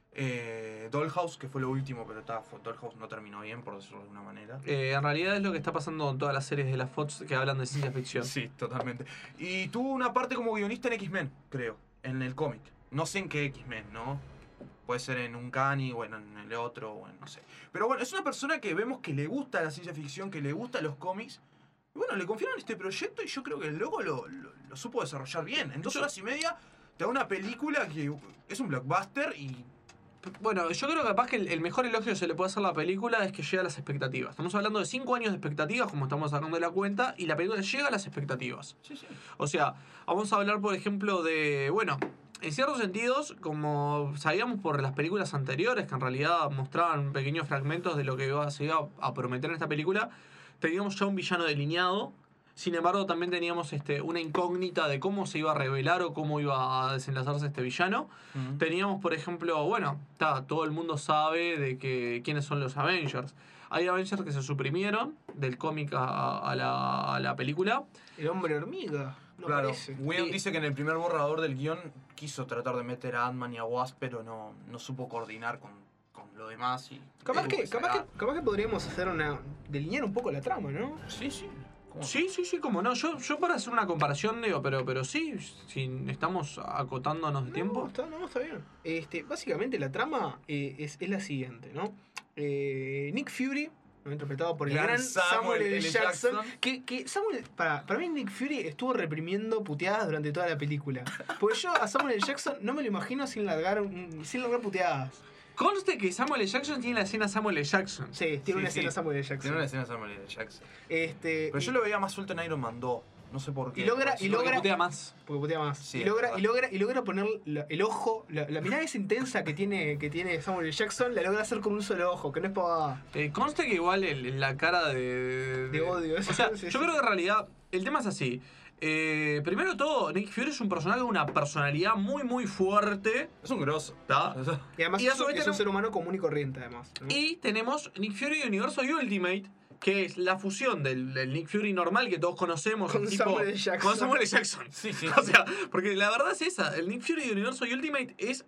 Eh, Dollhouse, que fue lo último, pero ta, fue- Dollhouse no terminó bien, por decirlo de alguna manera. Eh, en realidad es lo que está pasando con todas las series de la Fox que hablan de ciencia ficción. Sí, totalmente. Y tuvo una parte como guionista en X-Men, creo, en el cómic. No sé en qué X-Men, ¿no? Puede ser en Uncanny o en, en el otro, o en no sé. Pero bueno, es una persona que vemos que le gusta la ciencia ficción, que le gusta los cómics. Y bueno, le confiaron este proyecto y yo creo que el loco lo, lo, lo supo desarrollar bien. En dos horas y media te da una película que es un blockbuster y... Bueno, yo creo que capaz que el, el mejor elogio que se le puede hacer a la película es que llega a las expectativas. Estamos hablando de cinco años de expectativas, como estamos sacando de la cuenta, y la película llega a las expectativas. Sí, sí. O sea, vamos a hablar, por ejemplo, de... Bueno, en ciertos sentidos, como sabíamos por las películas anteriores, que en realidad mostraban pequeños fragmentos de lo que iba, se iba a prometer en esta película, teníamos ya un villano delineado. Sin embargo, también teníamos este, una incógnita de cómo se iba a revelar o cómo iba a desenlazarse este villano. Mm. Teníamos, por ejemplo, bueno, ta, todo el mundo sabe de que quiénes son los Avengers. Hay Avengers que se suprimieron del cómic a, a la, a la película. El hombre hormiga. No Claro, parece. Whedon Y- dice que en el primer borrador del guión quiso tratar de meter a Ant-Man y a Wasp, pero no, no supo coordinar con, con lo demás. Y Capaz tuvo que, capaz, sacar. que, capaz que podríamos hacer una. delinear un poco la trama, ¿no? Sí, sí. ¿Cómo? Sí, sí, sí, como no. Yo, yo para hacer una comparación, digo, pero, pero sí, si estamos acotándonos de No, tiempo. está, no, está bien. Este, básicamente la trama eh, es, es la siguiente, ¿no? Eh, Nick Fury, ¿no? Interpretado por el Gran gran Samuel, Samuel L. L. Jackson, Jackson. que, que Samuel, para, para mí Nick Fury estuvo reprimiendo puteadas durante toda la película. Porque yo a Samuel L. Jackson no me lo imagino sin largar, un- sin largar puteadas. Conste que Samuel L. Jackson tiene la escena Samuel L. Jackson. Sí, tiene Sí, una sí. escena Samuel L. Jackson. Tiene una escena de Samuel L. Jackson. Este, Pero yo y- lo veía más suelto en Iron Man dos. No sé por qué. Y logra- Porque y sí, logra- Putea más. Porque putea más. Sí, y, es logra, verdad. y, logra, y logra poner la- el ojo, la, la mirada esa intensa que tiene, que tiene Samuel L. Jackson, la logra hacer con un solo ojo, que no es pavada. Eh, conste que igual el- la cara de, De odio. O sea, Sí, yo sí. creo que en realidad el tema es así. Eh, primero de todo, Nick Fury es un personaje con una personalidad muy, muy fuerte. Es un grosso. ¿Tá? Y además Y a es, su un- vez es un tenemos- ser humano común y corriente, además. ¿no? Y tenemos Nick Fury Universo Ultimate, que es la fusión del, del Nick Fury normal que todos conocemos. Con el tipo- Samuel L. Jackson. Con Samuel L. Jackson. Sí, sí. O sea, porque la verdad es esa. El Nick Fury Universo Ultimate es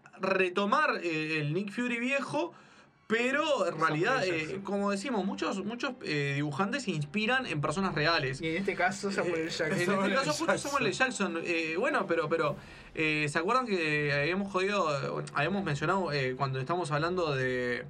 retomar eh, el Nick Fury viejo, pero en realidad, Samuel L. eh, Jackson. como decimos, muchos, muchos eh, dibujantes se inspiran en personas reales. Y en este caso Samuel L. Eh, Jackson. En Samuel este L. caso justo Jackson. Samuel L. Jackson. Eh, bueno, pero, pero eh, ¿se acuerdan que habíamos jodido, eh, bueno, habíamos mencionado eh, cuando estamos hablando de,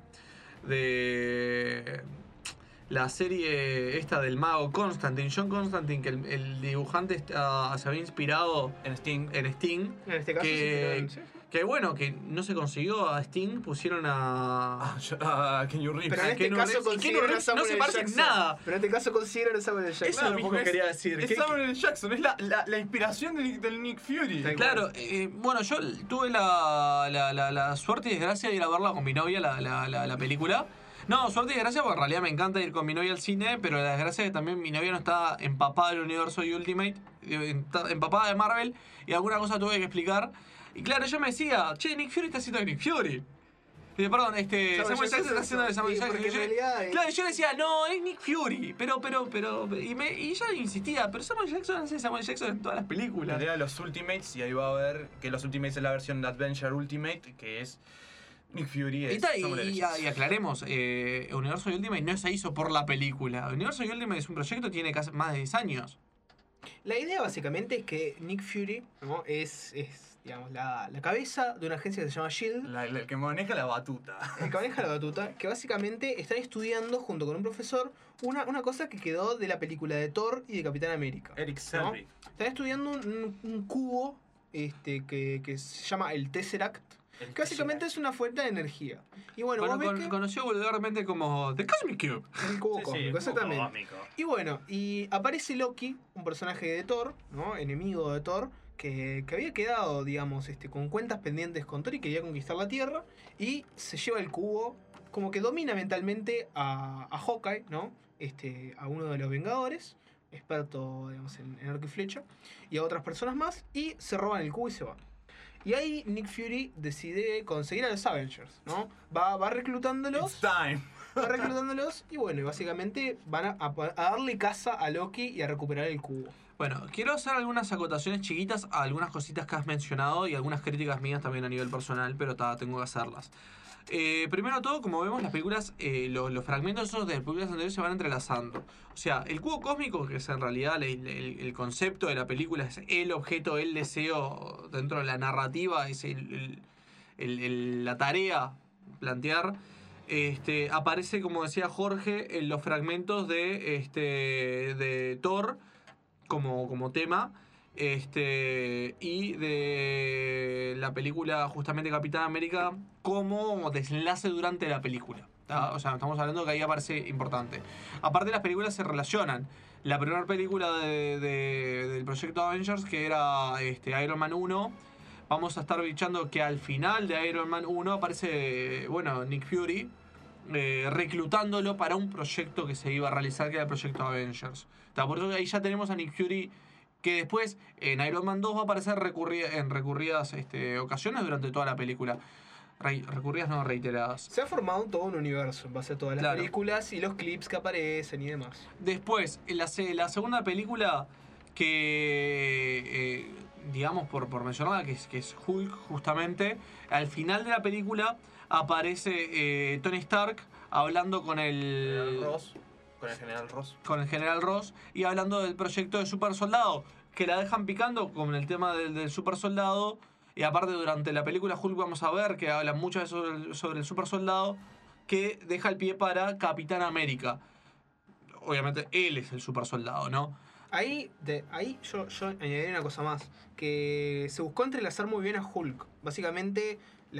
de la serie esta del mago Constantine, John Constantine, que el, el dibujante está- se había inspirado En Sting. en Sting? En este caso que, sí, pero- sí, sí. que bueno, que no se consiguió a Sting, pusieron a... Ah, yo- ah, Keanu Reeves. Pero en ¿a este Keanu caso Reeves? Y consideran Keanu a Reeves no Samuel se L. parece en Jackson. nada. Pero en este caso consideran a Samuel L. Jackson. Eso Claro, es lo mismo porque que quería es- decir. Es que- Samuel L. Jackson, es la, la, la inspiración del, del Nick Fury. Tal Claro, eh, bueno, yo tuve la, la, la, la suerte y desgracia de ir a verla con mi novia, la, la, la, la película. No, suerte y desgracia porque en realidad me encanta ir con mi novia al cine, pero la desgracia es que también mi novia no está empapada del universo Ultimate, eh, está empapada de Marvel, y alguna cosa tuve que explicar. Y claro, ella me decía, che, Nick Fury está haciendo de Nick Fury. Y, perdón, este, Samuel Samuel Jackson Jackson está haciendo de Samuel sí, Jackson. porque Y yo- en realidad, eh, Claro, y yo le decía, no, es Nick Fury, pero, pero, pero, y, me, y ella insistía, pero Samuel Jackson hace Samuel Jackson en todas las películas. Tendría los Ultimates y ahí va a ver que los Ultimates es la versión de Adventure Ultimate, que es Nick Fury. Es Y, ta- y- Samuel L. y- Jackson. y aclaremos, eh, Universo Ultimate no se hizo por la película. Universo Ultimate es un proyecto que tiene casi más de diez años. La idea básicamente es que Nick Fury, ¿no? es, es digamos, la, la cabeza de una agencia que se llama SHIELD, La, la que maneja la batuta. el que maneja la batuta, que básicamente están estudiando junto con un profesor una, una cosa que quedó de la película de Thor y de Capitán América. Eric Selvig. Están estudiando un, un- un cubo este, que, que se llama el Tesseract, El que básicamente es una fuente de energía. Y bueno, Bueno, vos ves con- que... conocido vulgarmente como The Cosmic Cube. El cubo Sí, sí, cósmico, un poco exactamente. cómico. Y bueno, y aparece Loki, un personaje de Thor, ¿no? Enemigo de Thor, que, que había quedado, digamos, este, con cuentas pendientes con Thor y quería conquistar la Tierra. Y se lleva el cubo, como que domina mentalmente a, a Hawkeye, ¿no? Este, a uno de los Vengadores, experto, digamos, en, en arco y flecha, y a otras personas más, y se roban el cubo y se van. Y ahí Nick Fury decide conseguir a los Avengers, ¿no? Va, va reclutándolos. It's time. Va reclutándolos y bueno, y básicamente van a, a- a darle caza a Loki y a recuperar el cubo. Bueno, quiero hacer algunas acotaciones chiquitas a algunas cositas que has mencionado y algunas críticas mías también a nivel personal, pero ta, tengo que hacerlas. Eh, primero de todo, como vemos, las películas, eh, los, los fragmentos esos de las películas anteriores se van entrelazando. O sea, el cubo cósmico, que es en realidad el, el, el concepto de la película, es el objeto, el deseo dentro de la narrativa, es el, el, el, el, la tarea plantear. Este, aparece, como decía Jorge, en los fragmentos de, este, de Thor como, como tema. Este, y de la película justamente Capitán América como desenlace durante la película, ¿tá? O sea, estamos hablando que ahí aparece importante. Aparte, las películas se relacionan. La primera película de, de, del proyecto Avengers, que era este, Iron Man uno, vamos a estar bichando que al final de Iron Man uno aparece, bueno, Nick Fury eh, reclutándolo para un proyecto que se iba a realizar, que era el proyecto Avengers, ¿tá? Por eso ahí ya tenemos a Nick Fury, que después en Iron Man dos va a aparecer recurri en recurridas este, ocasiones durante toda la película. Re recurridas, no reiteradas. Se ha formado todo un universo en base a todas las Claro. películas y los clips que aparecen y demás. Después, en la, se la segunda película que, eh, digamos, por, por mencionarla, que es, que es Hulk, justamente, al final de la película aparece eh, Tony Stark hablando con el... General Ross. Con el General Ross. Con el General Ross y hablando del proyecto de Super Soldado, que la dejan picando con el tema del, del Super Soldado. Y aparte, durante la película Hulk vamos a ver que habla mucho sobre el, sobre el Super Soldado, que deja el pie para Capitán América. Obviamente él es el Super Soldado, ¿no? Ahí, de, ahí yo, yo añadiría una cosa más, que se buscó entrelazar muy bien a Hulk. Básicamente,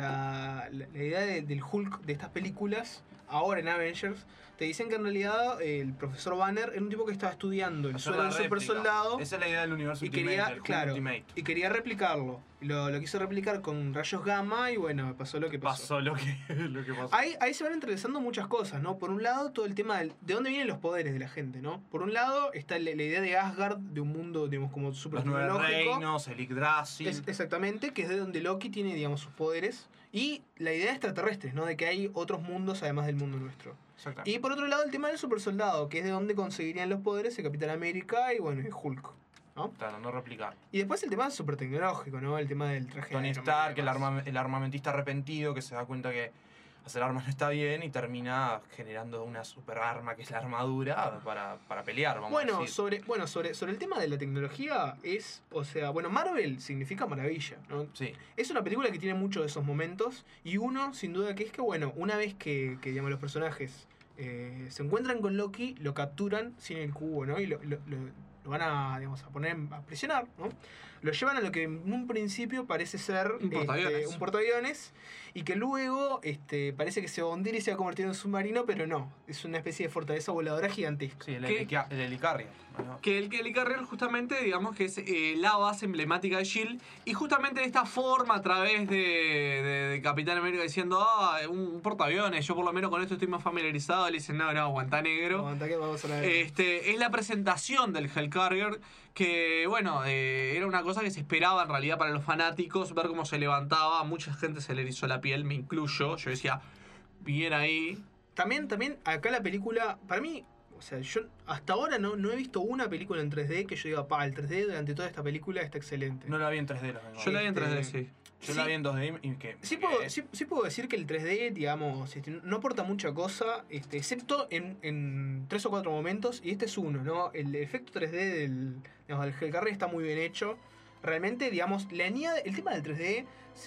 la, la, la idea de, del Hulk de estas películas, ahora en Avengers, te dicen que en realidad eh, el profesor Banner era un tipo que estaba estudiando el Hacer suelo la del super réplica. soldado Esa es la idea del universo y Ultimate, quería, del Hulk claro, Ultimate. y quería replicarlo. Lo, lo quiso replicar con rayos gamma y bueno, pasó lo que pasó. Pasó lo que, lo que pasó. Ahí, ahí se van entrelazando muchas cosas, ¿no? Por un lado, todo el tema del, de dónde vienen los poderes de la gente, ¿no? Por un lado, está la, la idea de Asgard, de un mundo, digamos, como súper Los nueve tecnológico. reinos, el Yggdrasil. Es, exactamente, que es de donde Loki tiene, digamos, sus poderes. Y la idea extraterrestre, ¿no? De que hay otros mundos además del mundo nuestro. Y por otro lado, el tema del super soldado, que es de donde conseguirían los poderes el Capitán América y, bueno, el Hulk, ¿no? Claro, no replicar. Y después el tema súper tecnológico, ¿no? El tema del traje Tony de Iron Man Stark, y el, demás. arma, el armamentista arrepentido que se da cuenta que hacer armas no está bien y termina generando una super arma que es la armadura para, para pelear, vamos a Bueno, decir. sobre, bueno sobre, sobre el tema de la tecnología es, o sea, bueno, Marvel significa maravilla, ¿no? Sí. Es una película que tiene muchos de esos momentos y uno, sin duda, que es que, bueno, una vez que, que digamos, los personajes eh, se encuentran con Loki, lo capturan sin el cubo, ¿no? Y lo, lo, lo, lo van a, digamos, a poner a presionar, ¿no? Lo llevan a lo que en un principio parece ser Un portaaviones. este, un portaaviones y que luego este, parece que se va a hundir y se va a convertir en un submarino, pero no, es una especie de fortaleza voladora gigantesca. Sí, el, ¿Qué? Helica- el Helicarrier. Bueno, Que el, que el Icarrier justamente, digamos que es eh, la base emblemática de S H I E L D. Y justamente de esta forma, a través de, de, de Capitán América diciendo, ah, un, un portaaviones, yo por lo menos con esto estoy más familiarizado, le dicen, no, no, aguanta negro. Aguanta que vamos a la- Este, es la presentación del Hellcarrier, que bueno, eh, era una cosa que se esperaba en realidad para los fanáticos, ver cómo se levantaba. A mucha gente se le erizó la piel, me incluyo. Yo decía, bien ahí. También, también, acá la película, para mí, o sea, yo hasta ahora no, no he visto una película en tres D que yo diga, pa, el tres D durante toda esta película está excelente. no la vi en tres D, los vengo a Yo la ver. vi en tres D, Este, sí. Yo sí. la vi en dos D y que... Sí que- puedo, sí, sí puedo decir que el tres D, digamos, este, no aporta mucha cosa, este, excepto en, en tres o cuatro momentos, y este es uno, ¿no? El efecto tres D del, digamos, del Hellcarrier está muy bien hecho. Realmente, digamos, le añade, el tema del tres D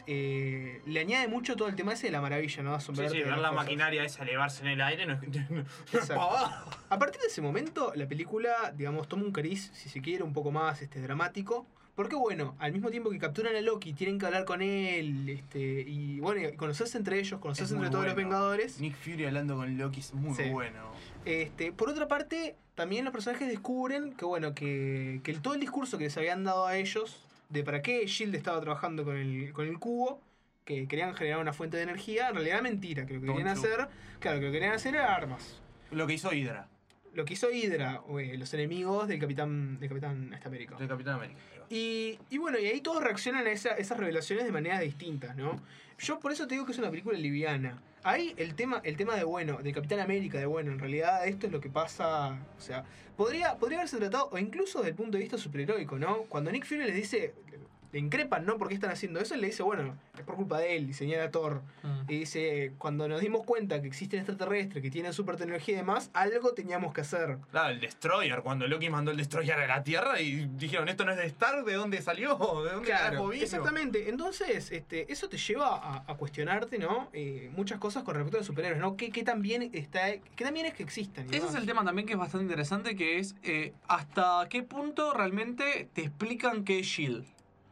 eh, le añade mucho todo el tema ese de la maravilla, ¿no? Sí, Asombrarte sí, de ver las la cosas. maquinaria esa elevarse en el aire no es... no es Exacto. pavada. A partir de ese momento, la película, digamos, toma un cariz, si se quiere, un poco más este, dramático. Porque, bueno, al mismo tiempo que capturan a Loki, tienen que hablar con él, este, y bueno, y conocerse entre ellos, conocerse Es muy entre todos los bueno. Vengadores. Nick Fury hablando con Loki es muy Sí. bueno. Este, por otra parte, también los personajes descubren que, bueno, que, que el, todo el discurso que les habían dado a ellos, de para qué S H I E L D estaba trabajando con el, con el cubo, que querían generar una fuente de energía, en realidad era mentira, que lo que querían Don't you. hacer, claro, que lo que querían hacer era armas. Lo que hizo Hydra. lo que hizo Hydra, eh, los enemigos del Capitán, del Capitán América. Del Capitán América. Y, y bueno, y ahí todos reaccionan a esa, esas revelaciones de maneras distintas, ¿no? Yo por eso te digo que es una película liviana. Ahí el tema, el tema de bueno, de Capitán América, de bueno, en realidad esto es lo que pasa. O sea, podría, podría haberse tratado, o incluso desde el punto de vista superheroico, ¿no? Cuando Nick Fury les dice, le increpan, ¿no? ¿Por qué están haciendo eso? Él le dice, bueno, es por culpa de él, y señala a Thor. Mm. Y dice, cuando nos dimos cuenta que existen extraterrestres, que tienen super tecnología y demás, algo teníamos que hacer. Claro, el Destroyer, cuando Loki mandó el Destroyer a la Tierra y dijeron, esto no es de Stark, ¿de dónde salió? ¿De dónde carajo Claro, vino? exactamente. Entonces, este, eso te lleva a, a cuestionarte, ¿no? Eh, muchas cosas con respecto a los superhéroes, ¿no? ¿Qué, qué tan bien está, qué tan bien es que existan? y Ese es demás? el tema también que es bastante interesante, que es eh, hasta qué punto realmente te explican qué es S H I E L D.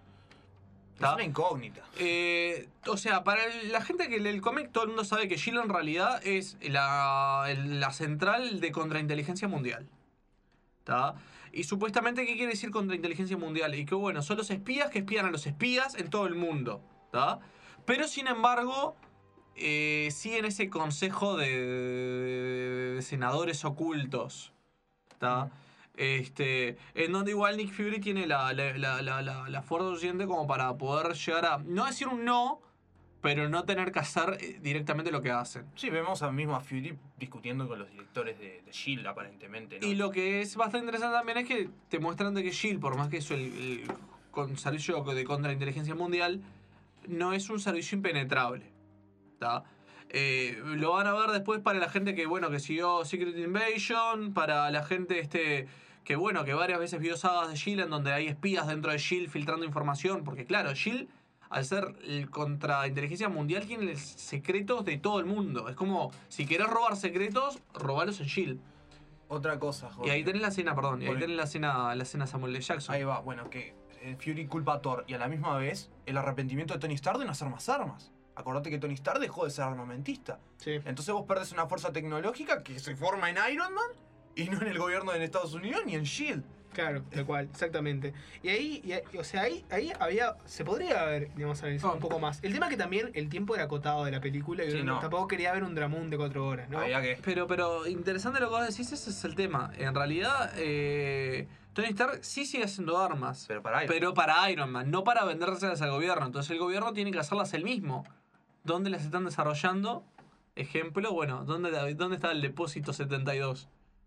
Es una incógnita. Eh, o sea, para el- la gente que lee el cómic, todo el mundo sabe que S H I E L D en realidad es la, el- la central de contrainteligencia mundial. ¿Tá? Y supuestamente, ¿qué quiere decir contrainteligencia mundial? Y que bueno, son los espías que espían a los espías en todo el mundo. ¿Tá? Pero sin embargo, eh, siguen ese consejo de, de- de senadores ocultos. ¿Tá? Este, en donde igual Nick Fury tiene la, la, la, la, la, la fuerza suficiente como para poder llegar a, no decir un no, pero no tener que hacer eh, directamente lo que hacen. Sí, vemos a mismo a Fury discutiendo con los directores de, de S H I E L D, aparentemente, ¿no? Y lo que es bastante interesante también es que te muestran de que S H I E L D, por más que es el, el con servicio de contrainteligencia mundial, no es un servicio impenetrable. ¿Tá? Eh, lo van a ver después para la gente que, bueno, que siguió Secret Invasion, para la gente este que, bueno, que varias veces vio sagas de S H I E L D en donde hay espías dentro de S H I E L D filtrando información, porque claro, S H I E L D, al ser el contrainteligencia mundial, tiene secretos de todo el mundo. Es como, si querés robar secretos, robalos en S H I E L D. Otra cosa, Jorge. Y ahí tenés la escena, perdón, y ahí Por- tenés la escena, la escena Samuel L. Jackson. Ahí va, bueno, que eh, Fury culpa a Thor y a la misma vez el arrepentimiento de Tony Stark de no hacer más armas. Acordate que Tony Stark dejó de ser armamentista. Sí. Entonces vos perdés una fuerza tecnológica que se forma en Iron Man y no en el gobierno de Estados Unidos ni en S H I E L D. Claro, tal cual, exactamente. Y ahí, y ahí- o sea, ahí, ahí había, se podría haber, digamos, analizado un poco más. El tema que también el tiempo era acotado de la película y Sí, uno no. tampoco quería ver un dramón de cuatro horas, ¿no? Había que... Pero, pero interesante lo que vos decís, ese es el tema. En realidad, eh, Tony Stark sí sigue haciendo armas. Pero para Iron Pero para Iron Man, no para vendérselas al gobierno. Entonces el gobierno tiene que hacerlas él mismo. ¿Dónde las están desarrollando? Ejemplo, bueno, ¿dónde, dónde está el depósito setenta y dos?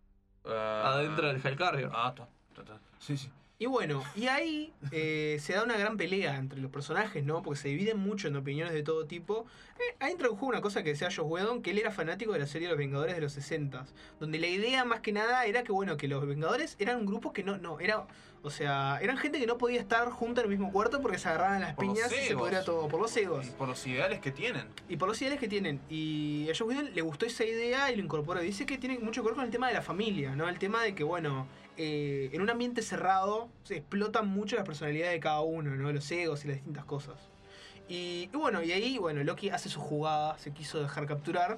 Adentro del Hellcarrier. Ah, está, está, está. Sí, sí. Y bueno, y ahí eh, se da una gran pelea entre los personajes, ¿no? Porque se dividen mucho en opiniones de todo tipo. Eh, ahí entra en juego una cosa que decía Joss Whedon, que él era fanático de la serie de los Vengadores de los sesenta, donde la idea más que nada era que, bueno, que los Vengadores eran un grupo que no, no, era, o sea, eran gente que no podía estar junta en el mismo cuarto porque se agarraban las Por los piñas y se egos. podría todo, por los egos. Y por los ideales que tienen. Y por los ideales que tienen. Y a Joss Whedon le gustó esa idea y lo incorporó. Dice que tiene mucho que ver con el tema de la familia, ¿no? El tema de que, bueno, eh, en un ambiente cerrado se explotan mucho las personalidades de cada uno, ¿no? Los egos y las distintas cosas. Y, y bueno, y ahí, bueno, Loki hace su jugada, se quiso dejar capturar.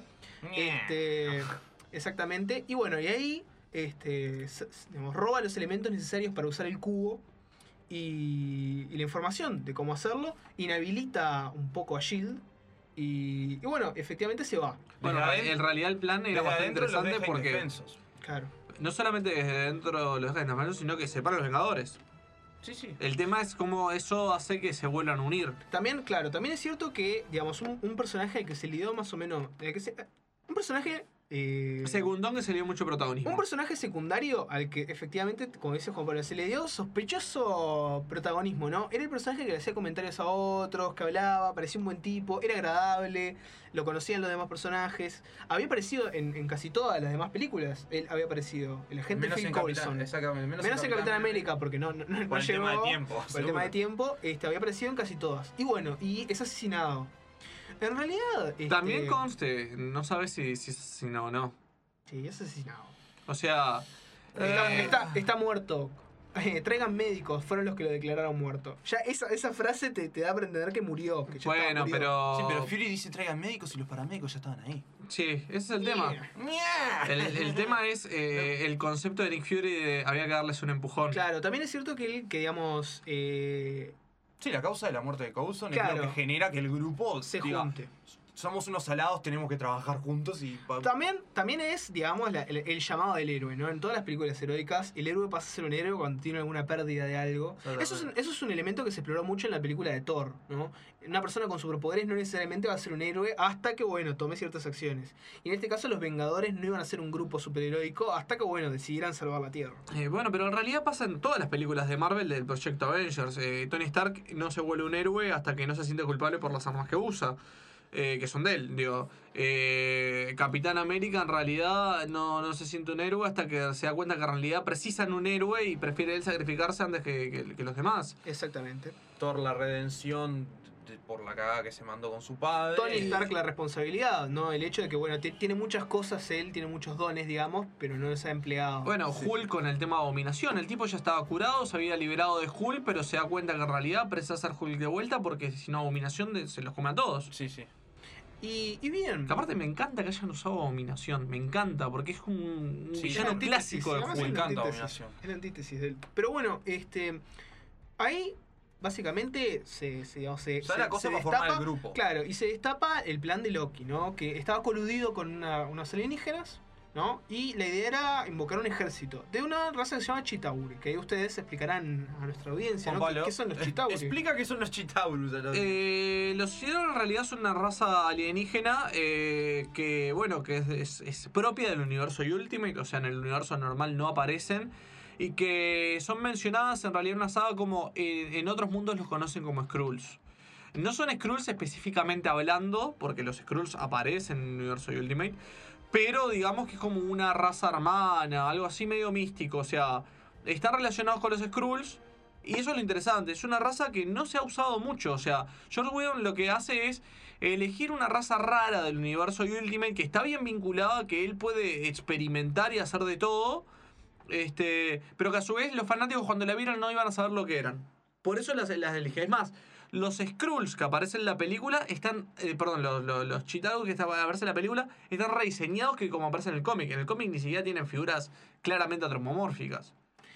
Este, exactamente. Y bueno, y ahí, este, s- s- digamos, roba los elementos necesarios para usar el cubo. Y, y la información de cómo hacerlo, inhabilita un poco a S H I E L D. Y, y bueno, efectivamente se va. Bueno, Desde adentro- en realidad el plan era Desde bastante adentro los interesante deja porque indefensos. Claro. no solamente desde dentro los deja indefensos, sino que separa a los Vengadores. Sí, sí. El tema es cómo eso hace que se vuelvan a unir. También, claro, también es cierto que, digamos, un, un personaje al que se le dio más o menos. al que se- un personaje. eh, Segundón que se le dio mucho protagonismo. Un personaje secundario al que efectivamente, como dice Juan Pablo, se le dio sospechoso protagonismo, ¿no? Era el personaje que le hacía comentarios a otros, que hablaba, parecía un buen tipo, era agradable, lo conocían los demás personajes. Había aparecido en, en casi todas las demás películas, él había aparecido, el agente Menos Phil en Capitán, Coulson. exactamente, menos, Menos en Capitán América, porque no, no, no, no Por el llegó. tema de tiempo, Por el seguro. tema de tiempo, este, había aparecido en casi todas. Y bueno, y es asesinado. En realidad. Este, También conste, no sabes si, si es asesinado o no. Sí, es asesinado. O sea, Está, eh, está, está muerto. Eh, traigan médicos, fueron los que lo declararon muerto. Ya esa, esa frase te, te da para entender que murió. Que ya estaba bueno, murido. pero... Sí, pero Fury dice traigan médicos y los paramédicos ya estaban ahí. Sí, ese es el tema. El, el tema es eh, el concepto de Nick Fury de había que darles un empujón. Claro, también es cierto que él, que digamos. Eh, Sí, la causa de la muerte de Coulson es Claro. lo que genera que el grupo se diga, junte. somos unos salados, tenemos que trabajar juntos y... pa- También, también es, digamos, la- el, el llamado del héroe, ¿no? En todas las películas heroicas, el héroe pasa a ser un héroe cuando tiene alguna pérdida de algo. Eso es, un, eso es un elemento que se exploró mucho en la película de Thor, ¿no? Una persona con superpoderes no necesariamente va a ser un héroe hasta que, bueno, tome ciertas acciones. Y en este caso los Vengadores no iban a ser un grupo superheroico hasta que, bueno, decidieran salvar la Tierra. Eh, bueno, pero en realidad pasa en todas las películas de Marvel del proyecto Avengers. Eh, Tony Stark no se vuelve un héroe hasta que no se siente culpable por las armas que usa, eh, que son de él. Digo, eh, Capitán América en realidad no, no se siente un héroe hasta que se da cuenta que en realidad precisan un héroe y prefiere él sacrificarse antes que, que- que los demás. Exactamente. Thor, la redención de- por la cagada que se mandó con su padre. Tony Stark la responsabilidad, ¿no? El hecho de que, bueno, t- tiene muchas cosas él, tiene muchos dones, digamos, pero no los ha empleado. Bueno, Hulk con el tema de abominación. El tipo ya estaba curado, se había liberado de Hulk, pero se da cuenta que en realidad precisa hacer Hulk de vuelta porque si no, abominación de- se los come a todos. Sí, sí. Y, y bien. Que aparte me encanta que hayan usado abominación, me encanta, porque es un, un Sí, villano es la antítesis, clásico de además Hulk. es la encanta antítesis, Abominación. Es la antítesis de él. Pero bueno, este. Ahí. Básicamente se, se, digamos, se, Sale se- la cosa se para formar destapa- el grupo. Claro, y se destapa el plan de Loki, ¿no? Que estaba coludido con una- unos alienígenas, ¿no? Y la idea era invocar un ejército de una raza que se llama Chitauri, que ahí ustedes explicarán a nuestra audiencia, ¿no? Juan ¿Qué, Pablo, qué son los Chitauri? Explica qué son los Chitaurus. a los- Eh, los Chitauri en realidad son una raza alienígena eh, que, bueno, que es, es- es propia del universo Ultimate, o sea, en el universo normal no aparecen, y que son mencionadas en realidad en una saga como eh, en otros mundos los conocen como Skrulls. No son Skrulls específicamente hablando, porque los Skrulls aparecen en el universo Ultimate, pero digamos que es como una raza hermana, algo así medio místico, o sea, están relacionados con los Skrulls. Y eso es lo interesante, es una raza que no se ha usado mucho, o sea, George Whedon lo que hace es elegir una raza rara del universo Ultimate que está bien vinculada, que él puede experimentar y hacer de todo, este, pero que a su vez los fanáticos cuando la vieran no iban a saber lo que eran. Por eso las, las elegí. Es más, los Skrulls que aparecen en la película están, eh, perdón, los, los, los Chitauri que están- aparecen en la película están rediseñados que como aparecen en el cómic. En el cómic ni siquiera tienen figuras claramente antropomórficas.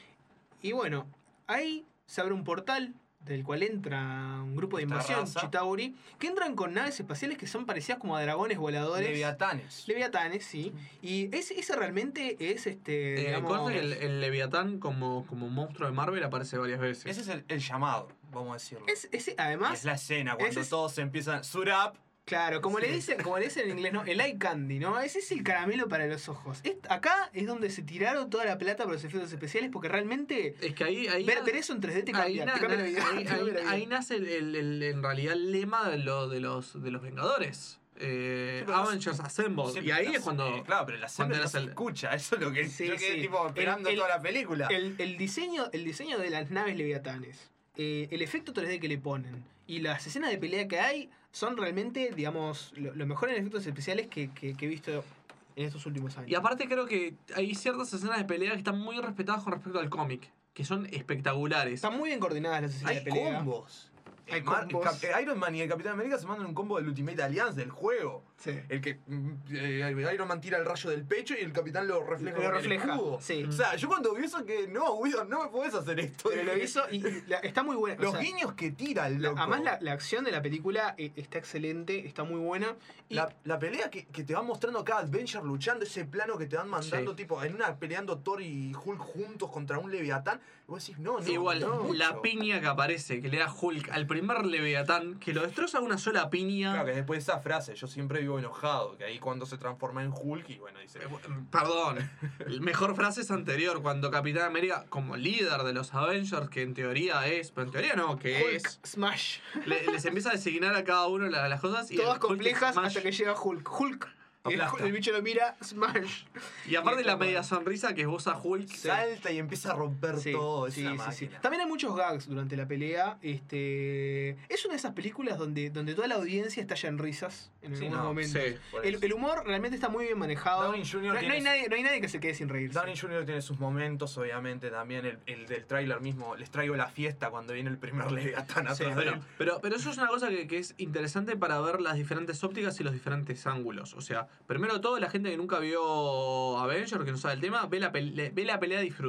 Y bueno, ahí se abre un portal del cual entra un grupo de Esta invasión, raza. Chitauri, que entran con naves espaciales que son parecidas como a dragones voladores. Leviatanes. Leviatanes, sí. Y ese, ese realmente es este. Eh, digamos, conste que el, el Leviatán como, como monstruo de Marvel aparece varias veces. Ese es el, el llamado, vamos a decirlo. es, ese, Y además, es la escena, cuando ese es- todos se empiezan... Suit up. claro, como le dicen, como le dicen en inglés, ¿no? El eye candy, ¿no? Ese es el caramelo para los ojos. Es- acá es donde se tiraron toda la plata para los efectos especiales, porque realmente Es que ahí... ahí ver, ver eso en tres D te ahí, cambia, na- te cambia la na- vida. ahí- te cambia la ahí- vida. ahí nace el, el- el- en realidad el lema de, lo- de, los, de los Vengadores. Eh, Sí, pero no- Avengers Assemble. Y Siempre ahí las- es cuando... eh, claro, pero la cuando escena no eras se el- escucha. Eso es lo que Sí, yo quedé sí. tipo esperando El- el- toda la película. El, el diseño, el diseño de las naves leviatanes, eh, el efecto tres D que le ponen y las escenas de pelea que hay son realmente, digamos, lo, lo mejor en efectos especiales que, que- que he visto en estos últimos años. Y aparte creo que hay ciertas escenas de pelea que están muy respetadas con respecto al cómic, que son espectaculares. Están muy bien coordinadas las escenas Hay de pelea. combos. Hay El Mar- combos. Cap- Iron Man y el Capitán América se mandan un combo del Ultimate Alliance del juego. Sí. El que mm, eh, Iron Man tira el rayo del pecho y el Capitán lo refleja Lo con el refleja, escudo. sí. O sea, yo cuando vi eso que no, Whedon, no me podés hacer esto. Pero lo Dije, hizo y, y la- está muy buena. o Los sea, guiños que tira el la- loco. además la, la acción de la película eh, está excelente, está muy buena. Y La, la pelea que, que te van mostrando cada Adventure luchando, ese plano que te van mandando, Sí. tipo, en una peleando Thor y Hulk juntos contra un Leviatán. Y vos decís, no, no. Igual, no, la mucho. piña que aparece, que le da Hulk al primer Leviatán, que lo destroza una sola piña. Claro, que después de esa frase, yo siempre vivo enojado, que ahí cuando se transforma en Hulk y bueno, dice... Eh, Perdón, la mejor frase es anterior, cuando Capitán América, como líder de los Avengers, que en teoría es, pero en teoría no, que Hulk es, Smash. le- les empieza a designar a cada uno la- las cosas. Y Todas el Hulk complejas Smash. hasta que llega Hulk. Hulk. Y el, Aplasta. el bicho lo mira, Smash. Y aparte Y la está media mal. sonrisa que vos a Hulk. Salta y empieza a romper Sí, todo, es sí, una sí, sí. máquina. También hay muchos gags durante la pelea. Este, es una de esas películas donde, donde toda la audiencia estalla en risas en Sí, algunos no, momentos. sí, por el, eso. el humor realmente está muy bien manejado. Downey junior No, no tiene hay su- nadie, no hay nadie que se quede sin reírse. Downey junior tiene sus momentos, obviamente, también el, el del tráiler mismo. Les traigo la fiesta cuando viene el primer Leviatán Sí, atrás de pero, él. pero, pero eso es una cosa que, que es interesante para ver las diferentes ópticas y los diferentes ángulos. O sea, primero de todo, la gente que nunca vio Avengers, que no sabe el tema, ve la, pele- ve la pelea y disfruta.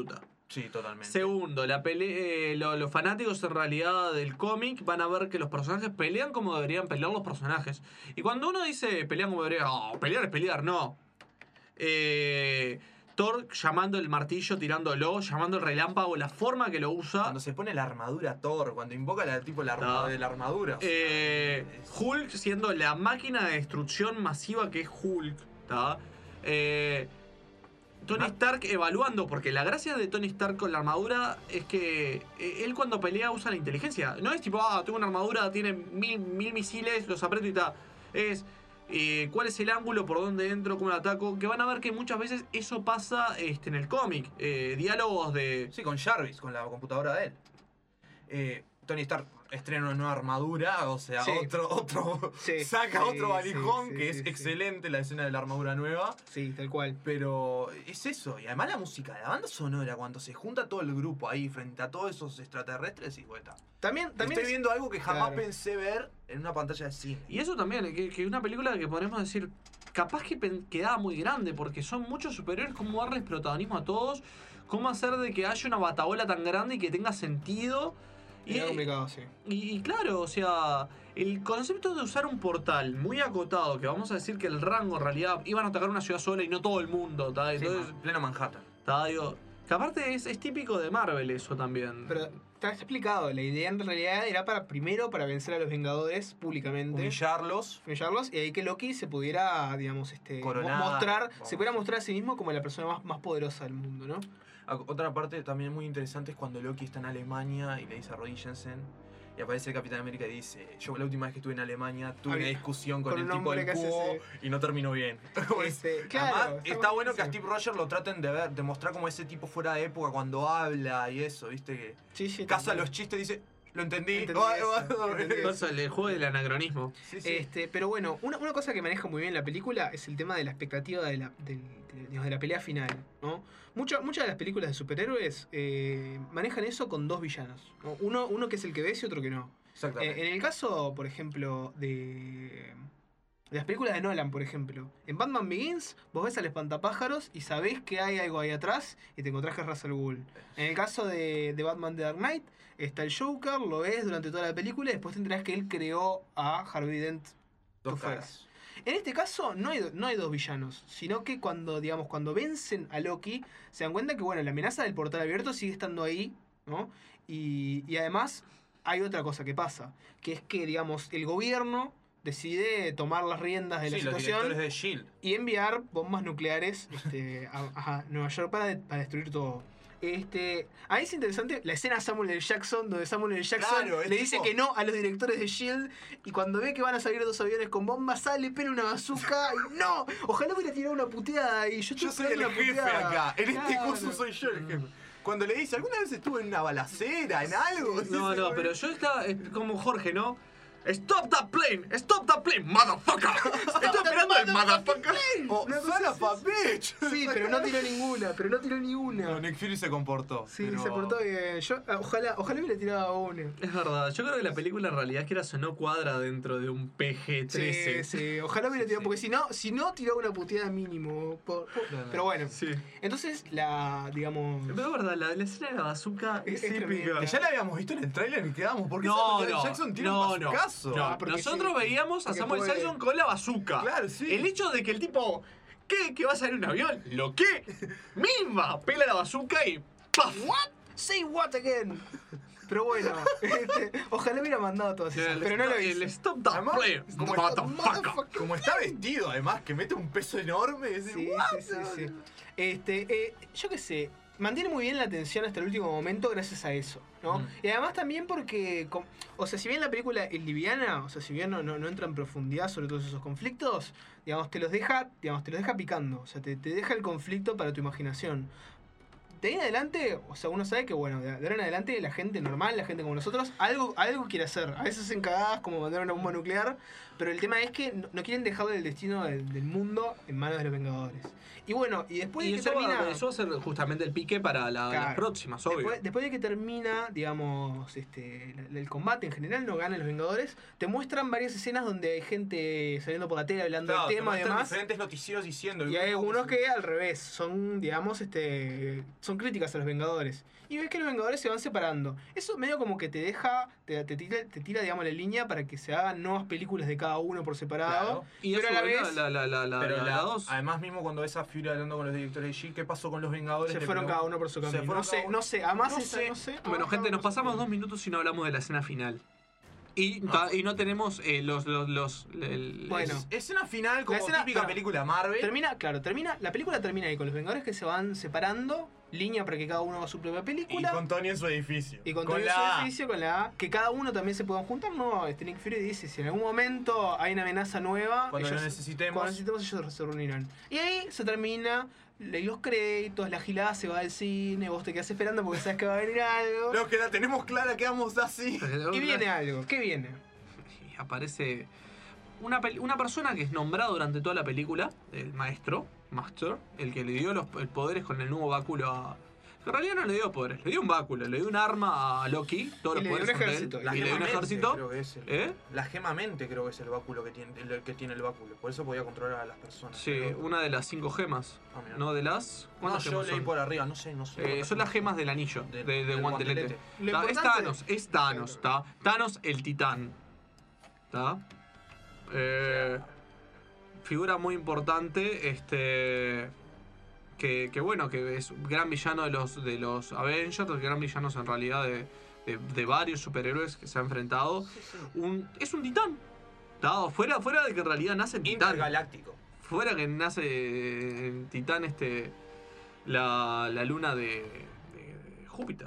Sí, totalmente. Segundo, la pele eh, lo- los fanáticos en realidad del cómic van a ver que los personajes pelean como deberían pelear los personajes. Y cuando uno dice pelean como deberían, oh, pelear es pelear, no. Eh, Thor llamando el martillo, tirándolo, llamando el relámpago, la forma que lo usa. Cuando se pone la armadura Thor, cuando invoca la, tipo la, arma, No. de la armadura. o sea, Eh, es- Hulk siendo la máquina de destrucción masiva que es Hulk. ¿tá? Eh, Tony Stark evaluando, porque la gracia de Tony Stark con la armadura es que eh, él cuando pelea usa la inteligencia. No es tipo, ah, tengo una armadura, tiene mil, mil misiles, los aprieto y tal. Es eh, cuál es el ángulo, por dónde entro, cómo lo ataco. Que van a ver que muchas veces eso pasa este, en el cómic. Eh, diálogos de... Sí, con Jarvis, con la computadora de él. Eh, Tony Stark estrena una nueva armadura, o sea, Sí. otro, otro Sí, saca sí, otro valijón, sí, que sí, es sí, excelente la escena de la armadura nueva. Sí, tal cual. Pero es eso, y además la música, la banda sonora, cuando se junta todo el grupo ahí frente a todos esos extraterrestres, y vuelta. También, también Estoy es- viendo algo que jamás Claro. pensé ver en una pantalla de cine. Y eso también, que, que una película que podemos decir, capaz que pen- quedaba muy grande, porque son muchos superiores, cómo darles protagonismo a todos, cómo hacer de que haya una batabola tan grande y que tenga sentido. Y, Era complicado, sí. y, y claro, o sea, el concepto de usar un portal muy acotado, que vamos a decir que el rango en realidad iban a atacar una ciudad sola y no todo el mundo, ¿tá? Sí, Entonces, man, pleno Manhattan. ¿tá? Digo, que aparte es, es típico de Marvel eso también. Pero está explicado, la idea en realidad era para primero para vencer a los Vengadores públicamente. Humillarlos. Humillarlos y ahí que Loki se pudiera, digamos, este, mo- Coronar, mostrar, vamos. se pudiera mostrar a sí mismo como la persona más, más poderosa del mundo, ¿no? Ah, otra parte también muy interesante es cuando Loki está en Alemania y le dice arrodíllense. Y aparece el Capitán América y dice, yo la última vez que estuve en Alemania tuve Había- una discusión con, con el un tipo hombre del que hace cubo ese- y no terminó bien. Este, claro, Además, está está bueno que a buenísimo. Steve Rogers lo traten de ver, de mostrar como ese tipo fuera de época cuando habla y eso, viste que Sí, sí, caza tal cual. los chistes y dice, lo entendí. Entendí Ay, eso, bueno, entendí eso. Cosa, el juego del anacronismo. Sí, sí. Este, pero bueno, una, una cosa que maneja muy bien la película es el tema de la expectativa de la, del- de, digamos, de la pelea final, ¿no? Mucha- muchas de las películas de superhéroes eh, manejan eso con dos villanos, ¿no? Uno, uno que es el que ves y otro que no. Exactamente. Eh, en el caso, por ejemplo, de, de las películas de Nolan, por ejemplo, en Batman Begins vos ves al espantapájaros y sabés que hay algo ahí atrás y te encontrás que es Ra's al Ghul. En el caso de, de Batman The Dark Knight, está el Joker, lo ves durante toda la película y después te enterás que él creó a Harvey Dent. Dos Two-Face. caras. En este caso no hay, do- no hay dos villanos, sino que cuando, digamos, cuando vencen a Loki, se dan cuenta que bueno, la amenaza del portal abierto sigue estando ahí, ¿no? Y, y además hay otra cosa que pasa, que es que, digamos, el gobierno decide tomar las riendas de la Sí, los situación directores de S H I E L D. y enviar bombas nucleares este, a, a Nueva York para, de- para destruir todo. Este, ahí es interesante la escena de Samuel L. Jackson, donde Samuel L. Jackson Claro, es le dice tipo- que no a los directores de S H I E L D y cuando ve que van a salir dos aviones con bombas, sale, pega una bazooka y ¡no! Ojalá hubiera tirado una puteada y yo, estoy Yo soy el esperando una jefe puteada. acá. En este Claro. coso soy yo el jefe. Cuando le dice, ¿alguna vez estuve en una balacera, en algo? No, no, pero yo estaba eh, como Jorge, ¿no? Stop that plane, stop that plane, motherfucker. Estoy esperando el motherfucker. O, Una cosa son así. a bitch. Sí, pero no tiró ninguna, pero no tiró ninguna. No, Nick Fury se comportó. Sí, pero- se portó bien. Yo, ah, ojalá, ojalá hubiera tirado una. Es verdad, yo creo que la película en realidad que era no cuadra dentro de un P G trece. Sí, sí, ojalá hubiera tirado, porque si no, si no tiraba una puteada mínimo. por- por- Claro. pero bueno, Sí. entonces la, digamos. Pero es verdad, la, la escena de la bazooka es, Es tremendo. épica. Que ya la habíamos visto en el tráiler y quedamos. ¿Por qué No, Samuel L. no, Jackson tiene no, un no, caso? no. Ah, porque Nosotros sí, veíamos a porque Samuel puede. Jackson con la bazooka. Claro, sí. El hecho de que el tipo, ¿qué? ¿Que va a salir un avión? ¿Lo qué? Misma, pela la bazooka y ¡paf! ¿What? Say what again? Pero bueno, este, ojalá hubiera mandado todas esas, pero no lo El hice. stop that Además, plane, como motherfucker. Como está vestido, además, que mete un peso enorme. y decís, Sí, "What?". sí, sí, sí. Este, eh, yo qué sé, mantiene muy bien la atención hasta el último momento gracias a eso, ¿no? Mm. Y además también porque, com- o sea, si bien la película es liviana, o sea, si bien no, no, no entra en profundidad sobre todos esos conflictos, digamos, te los deja, digamos, te los deja picando, o sea, te, te deja el conflicto para tu imaginación. De ahí en adelante, o sea, uno sabe que, bueno, de, de ahora en adelante la gente normal, la gente como nosotros, algo, algo quiere hacer. A veces hacen cagadas como mandar una bomba nuclear, pero el tema es que no, no quieren dejarle el destino del, del mundo en manos de los Vengadores. Y bueno, y después Y de que eso, termina... va, eso va a ser justamente el pique para la- Claro. las próximas, obvio. Después, después de que termina, digamos, este, la- el combate en general, no ganan los Vengadores, te muestran varias escenas donde hay gente saliendo por la tele hablando Claro, del te tema y muestran demás. diferentes noticieros diciendo. Y hay algunos que al revés, son, digamos, este, son son críticas a los Vengadores. Y ves que los Vengadores se van separando. Eso medio como que te deja, te, te, tira, te tira, digamos, la línea para que se hagan nuevas películas de cada uno por separado. Claro. Y pero eso a la era vez la, la, la, la, Pero la, la- la dos. además mismo cuando ves a Fury hablando con los directores de G, ¿qué pasó con los Vengadores? se Le fueron pregun- cada uno por su Se camino. fueron No sé, cada uno- no sé. Además, No esa- sé. no sé. Bueno, Además, gente, cada nos uno por su pasamos camino. dos minutos y no hablamos de la escena final. Y, ta- y no tenemos eh, los... los, los el- Bueno. es- Escena final como La escena- típica claro. película Marvel. Termina, claro, termina, la película termina ahí con los Vengadores que se van separando, línea para que cada uno haga su propia Y película. con Tony en su edificio. Y con, Con todo la su A. edificio, con la A, que cada uno también se puedan juntar. No, este Nick Fury dice, si en algún momento hay una amenaza nueva, Cuando lo ellos, necesitemos. cuando necesitemos ellos se reunirán. Y ahí se termina, leí los créditos, la gilada se va al cine, vos te quedás esperando porque sabes que va a venir algo. Los que la tenemos clara quedamos así. Y viene algo, ¿qué viene? Y aparece una, pel- una persona que es nombrada durante toda la película, el maestro, Master, el que le dio los el poderes con el nuevo báculo a... En realidad no le dio poderes, le dio un báculo, le dio un arma a Loki, todos Y los le dio poderes un son de él, ejército, y La le dio un gema mente, ejército. creo que es el- ¿Eh? La gema mente creo que es el báculo que tiene el, el que tiene el báculo. Por eso podía controlar a las personas. Sí, Pero- una de las cinco gemas. Ah, mira. No de las... No, ¿Cuántas yo gemas leí son? por arriba, no sé, no sé. Eh, son las gemas del anillo, De- de, de del guantelete. guantelete. Lo Ta- Es importante- Thanos, es Thanos, ¿está? Thanos el titán. ¿Está? Eh, figura muy importante, este... Que, que bueno, que es un gran villano de los, de los Avengers, gran villanos en realidad de, de, de varios superhéroes que se ha enfrentado. Un, es un titán. ¿Está? Fuera, fuera de que en realidad nace en titán. Intergaláctico. Fuera que nace en Titán este la, la luna de, de Júpiter.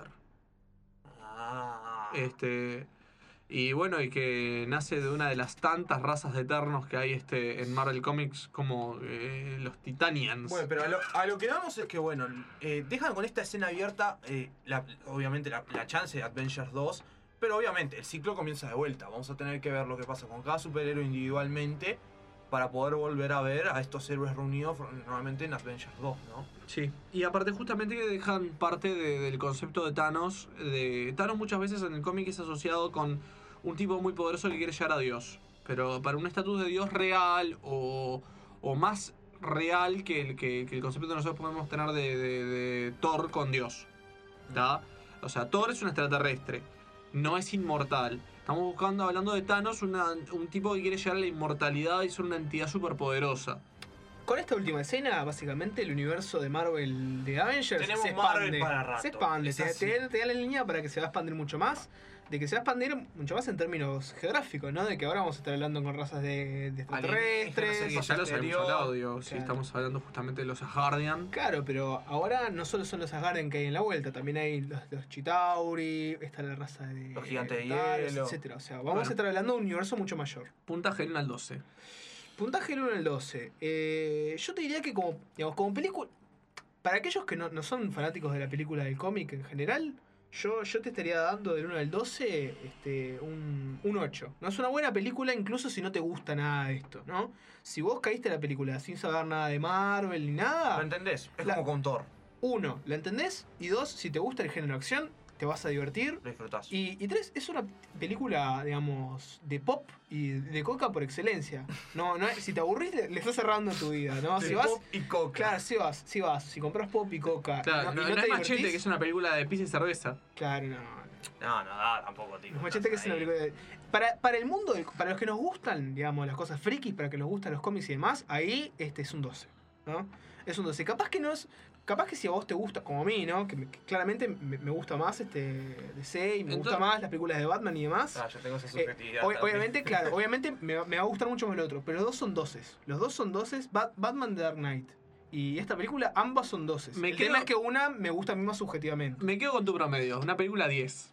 Ah. Este y bueno, y que nace de una de las tantas razas de Eternos que hay este en Marvel Comics como eh, los Titanians. Bueno, pero a lo, a lo que vamos es que, bueno, eh, dejan con esta escena abierta, eh, la- obviamente, la, la chance de Avengers dos, pero obviamente el ciclo comienza de vuelta. Vamos a tener que ver lo que pasa con cada superhéroe individualmente para poder volver a ver a estos héroes reunidos nuevamente en Avengers dos, ¿no? Sí, y aparte justamente que dejan parte de- del concepto de Thanos. De, Thanos muchas veces en el cómic es asociado con un tipo muy poderoso que quiere llegar a Dios. Pero para un estatus de Dios real o, o más real que el, que, que el concepto que nosotros podemos tener de, de- de Thor con Dios. ¿Tá? O sea, Thor es un extraterrestre, no es inmortal. Estamos buscando, hablando de Thanos, una- un tipo que quiere llegar a la inmortalidad y ser una entidad superpoderosa. Con esta última escena, básicamente el universo de Marvel de Avengers Tenemos se expande. Marvel para rato. Se expande, Es te, así. te- te da la línea para que se va a expandir mucho más. De que se va a expandir mucho más en términos geográficos, ¿no? De que ahora vamos a estar hablando con razas de, de extraterrestres. Alienígenas, Sí, ya los habíamos exterior. hablado, digo, si Claro. estamos hablando justamente de los Asgardian. Claro, pero ahora no solo son los Asgardian que hay en la vuelta, también hay los, los Chitauri, está la raza de Los gigantes de Talos, hielo. etcétera. O sea, vamos Bueno. a estar hablando de un universo mucho mayor. Puntaje del uno al doce. Puntaje del uno al doce. Eh, yo te diría que como, digamos, como película... Para aquellos que no, no son fanáticos de la película del cómic en general, yo, yo te estaría dando del uno al doce este, un, un ocho. No es una buena película incluso si no te gusta nada de esto, ¿no? Si vos caíste en la película sin saber nada de Marvel ni nada... ¿Lo entendés? Es La- como con Thor. Uno, ¿la entendés? Y dos, si te gusta el género de acción, te vas a divertir. Lo disfrutás. Y, y tres, es una película, digamos, de pop y de coca por excelencia. No, no, si te aburrís, le, le estás cerrando tu vida, ¿no? De Si vas, pop y coca. claro, si vas, si vas, si compras pop y coca Claro, y no, y no te es Machete, divertís, que es una película de pizza y cerveza. Claro, no. No, no da tampoco, tío. Los Machete que es una película de- Para, para el mundo, del- para los que nos gustan, digamos, las cosas frikis, para que nos gustan los cómics y demás, ahí este es un doce, ¿no? Es un doce. Capaz que no es... Capaz que si a vos te gusta, como a mí, ¿no? Que, me- que claramente me, me gusta más este D C y me Entonces- gusta más las películas de Batman y demás. Ah, yo tengo esa Eh, subjetividad. ob- también. obviamente, claro, obviamente me, va- me va a gustar mucho más el otro, pero los dos son doces. Los dos son doces. Bat- Batman The Dark Knight y esta película, ambas son doces. Me el quedo- tema es que una me gusta a mí más subjetivamente. Me quedo con tu promedio, una película diez.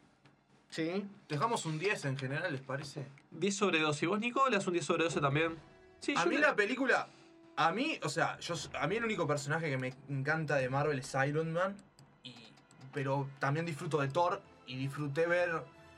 Sí. Dejamos un diez en general, ¿les parece? diez sobre doce. ¿Y vos, Nico, le das un diez sobre doce también? Sí, A yo mí le- la película... A mí, o sea, yo, a mí el único personaje que me encanta de Marvel es Iron Man. Y, pero también disfruto de Thor y disfruté ver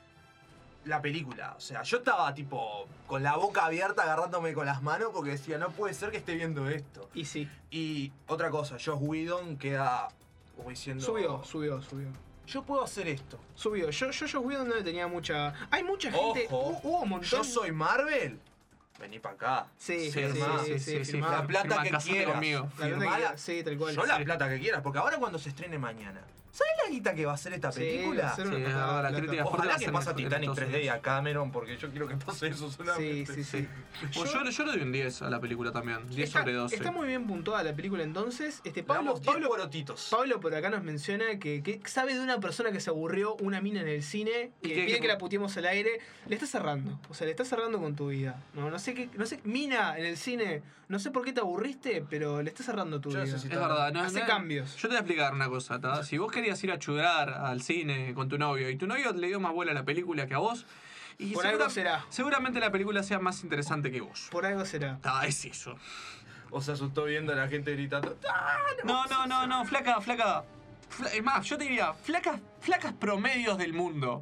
la película. O sea, yo estaba tipo con la boca abierta agarrándome con las manos porque decía, no puede ser que esté viendo esto. Y sí. Y otra cosa, Joss Whedon queda como diciendo... Subió, subió, subió. Yo puedo hacer esto. Subió. Yo, yo, yo Whedon no le tenía mucha. Hay mucha gente. Ojo, hu- Hubo un montón. Yo soy Marvel vení para acá. Sí, sí, firmá. sí, sí, sí, sí, firmá. La plata Firmá, que casate quieras. conmigo. La plata que Firmala. quieras, sí, tal cual. Yo la Sí. plata que quieras, porque ahora cuando se estrene mañana, ¿sabes la guita que va a ser esta Sí, película? va a ser una Sí, patada ahora la de plata. crítica fuerte va Ojalá a que ser pasa en Titanic Estados tres D y Unidos. a Cameron, porque yo quiero que pase eso solamente. Sí, sí, sí. Pues yo, yo le doy un diez a la película también. diez Está, sobre doce. está muy bien puntuada la película entonces. Este, Le Pablo, damos diez Pablo, porotitos. Pablo por acá nos menciona que, que sabe de una persona que se aburrió una mina en el cine ¿Y que qué- pide qué- que la puteemos al aire. Le está cerrando. O sea, le está cerrando con tu vida. No, no sé qué. No sé. Mina en el cine. No sé por qué te aburriste, pero le está cerrando tu Yo no vida. sé si Es verdad, no, Hace no- cambios. Yo te voy a explicar una cosa, ¿tá? Si vos querías ir a chudrar al cine con tu novio y tu novio le dio más bola a la película que a vos, y Por algo será. seguramente la película sea más interesante que vos. Por algo será. Ah, es eso. O se asustó viendo a la gente gritando. ¡Ah, No, no, no, no, flaca, flaca. Fla- es más, yo te diría, flacas, flacas promedios del mundo.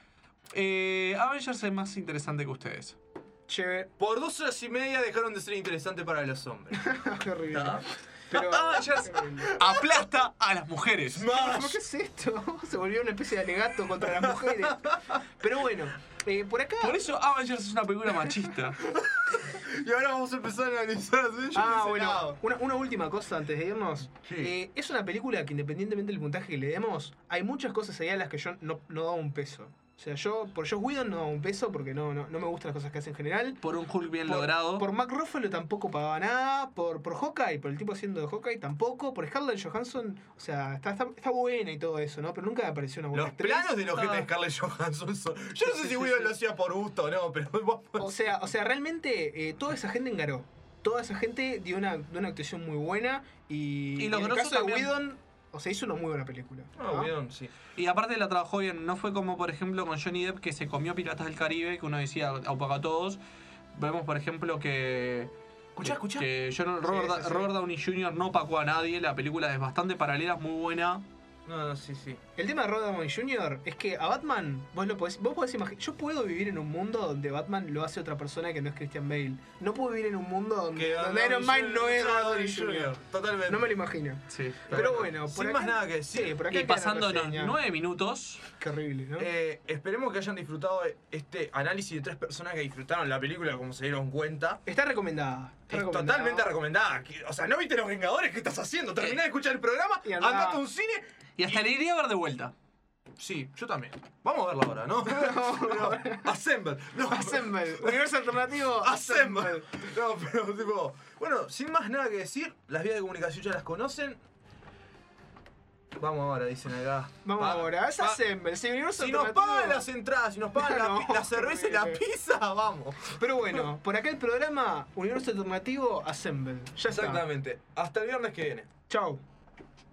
Eh, Avengers es más interesante que ustedes. Che, Por dos horas y media dejaron de ser interesantes para los hombres. qué horrible. ¿Tá? Pero. Avengers aplasta a las mujeres. ¿Por qué es esto? Se volvió una especie de alegato contra las mujeres. Pero bueno, eh, por acá. Por eso Avengers es una película machista. Y ahora vamos a empezar a analizar Avengers Ah, de ese bueno, lado. una, una última cosa antes de irnos. Sí. Eh, es una película que independientemente del puntaje que le demos, hay muchas cosas ahí a las que yo no, no doy un peso. O sea, yo por Joss Whedon no doy un peso porque no, no, no me gustan las cosas que hace en general. Por un Hulk bien Por, logrado. por Mark Ruffalo tampoco pagaba nada. Por, por Hawkeye, por el tipo haciendo de Hawkeye tampoco. Por Scarlett Johansson, o sea, está, está, está buena y todo eso, ¿no? Pero nunca me pareció una buena Los actriz. planos de los Ah. de Scarlett Johansson son. Yo no sé Sí, si sí, Whedon sí. lo hacía por gusto o no, pero vamos. O sea, o sea, realmente eh, toda esa gente engaró. Toda esa gente dio una, dio una actuación muy buena y, Y y lo en el grosso caso también- de Whedon, o sea, hizo una muy buena película. No, ¿no? Whedon sí. Y aparte la trabajó bien, no fue como por ejemplo con Johnny Depp que se comió Piratas del Caribe, que uno decía opacó a todos. Vemos por ejemplo que... Escuchá, escuchá. Que John- Robert, sí, sí. Robert Downey junior no opacó a nadie, la película es bastante paralela, es muy buena. No, no, sí, sí. El tema de Robert Downey junior es que a Batman, vos lo podés, vos podés imaginar. Yo puedo vivir en un mundo donde Batman lo hace otra persona que no es Christian Bale. No puedo vivir en un mundo donde, Que donde Iron Man no es Robert Downey Junior junior. Totalmente. No me lo imagino. Sí. Pero bueno, por Sin acá, más nada que decir. Sí, por acá Y queda la pasándonos reseña. nueve minutos, Qué horrible, ¿no? Eh, esperemos que hayan disfrutado de este análisis de tres personas que disfrutaron la película, como se dieron cuenta. Está recomendada. Está Es recomendada. totalmente recomendada. Que- O sea, ¿no viste Los Vengadores? ¿Qué estás haciendo? Terminá de escuchar el programa, Y andá. andate a un cine. y hasta le iría a ver de vuelta. Sí, yo también. Vamos a verla ahora, ¿no? Pero, assemble. No, Assemble. Universo alternativo. Assemble. No, pero tipo. Bueno, sin más nada que decir, las vías de comunicación ya las conocen. Vamos ahora, dicen acá. Vamos Pa- ahora. Es pa- Assemble. Sí, Universo Si nos alternativo. pagan las entradas, si nos pagan la, No, pi- la cerveza y la horrible. pizza, vamos. Pero bueno, por acá el programa Universo alternativo Assemble. Ya está. Exactamente. Hasta el viernes que viene. Chau.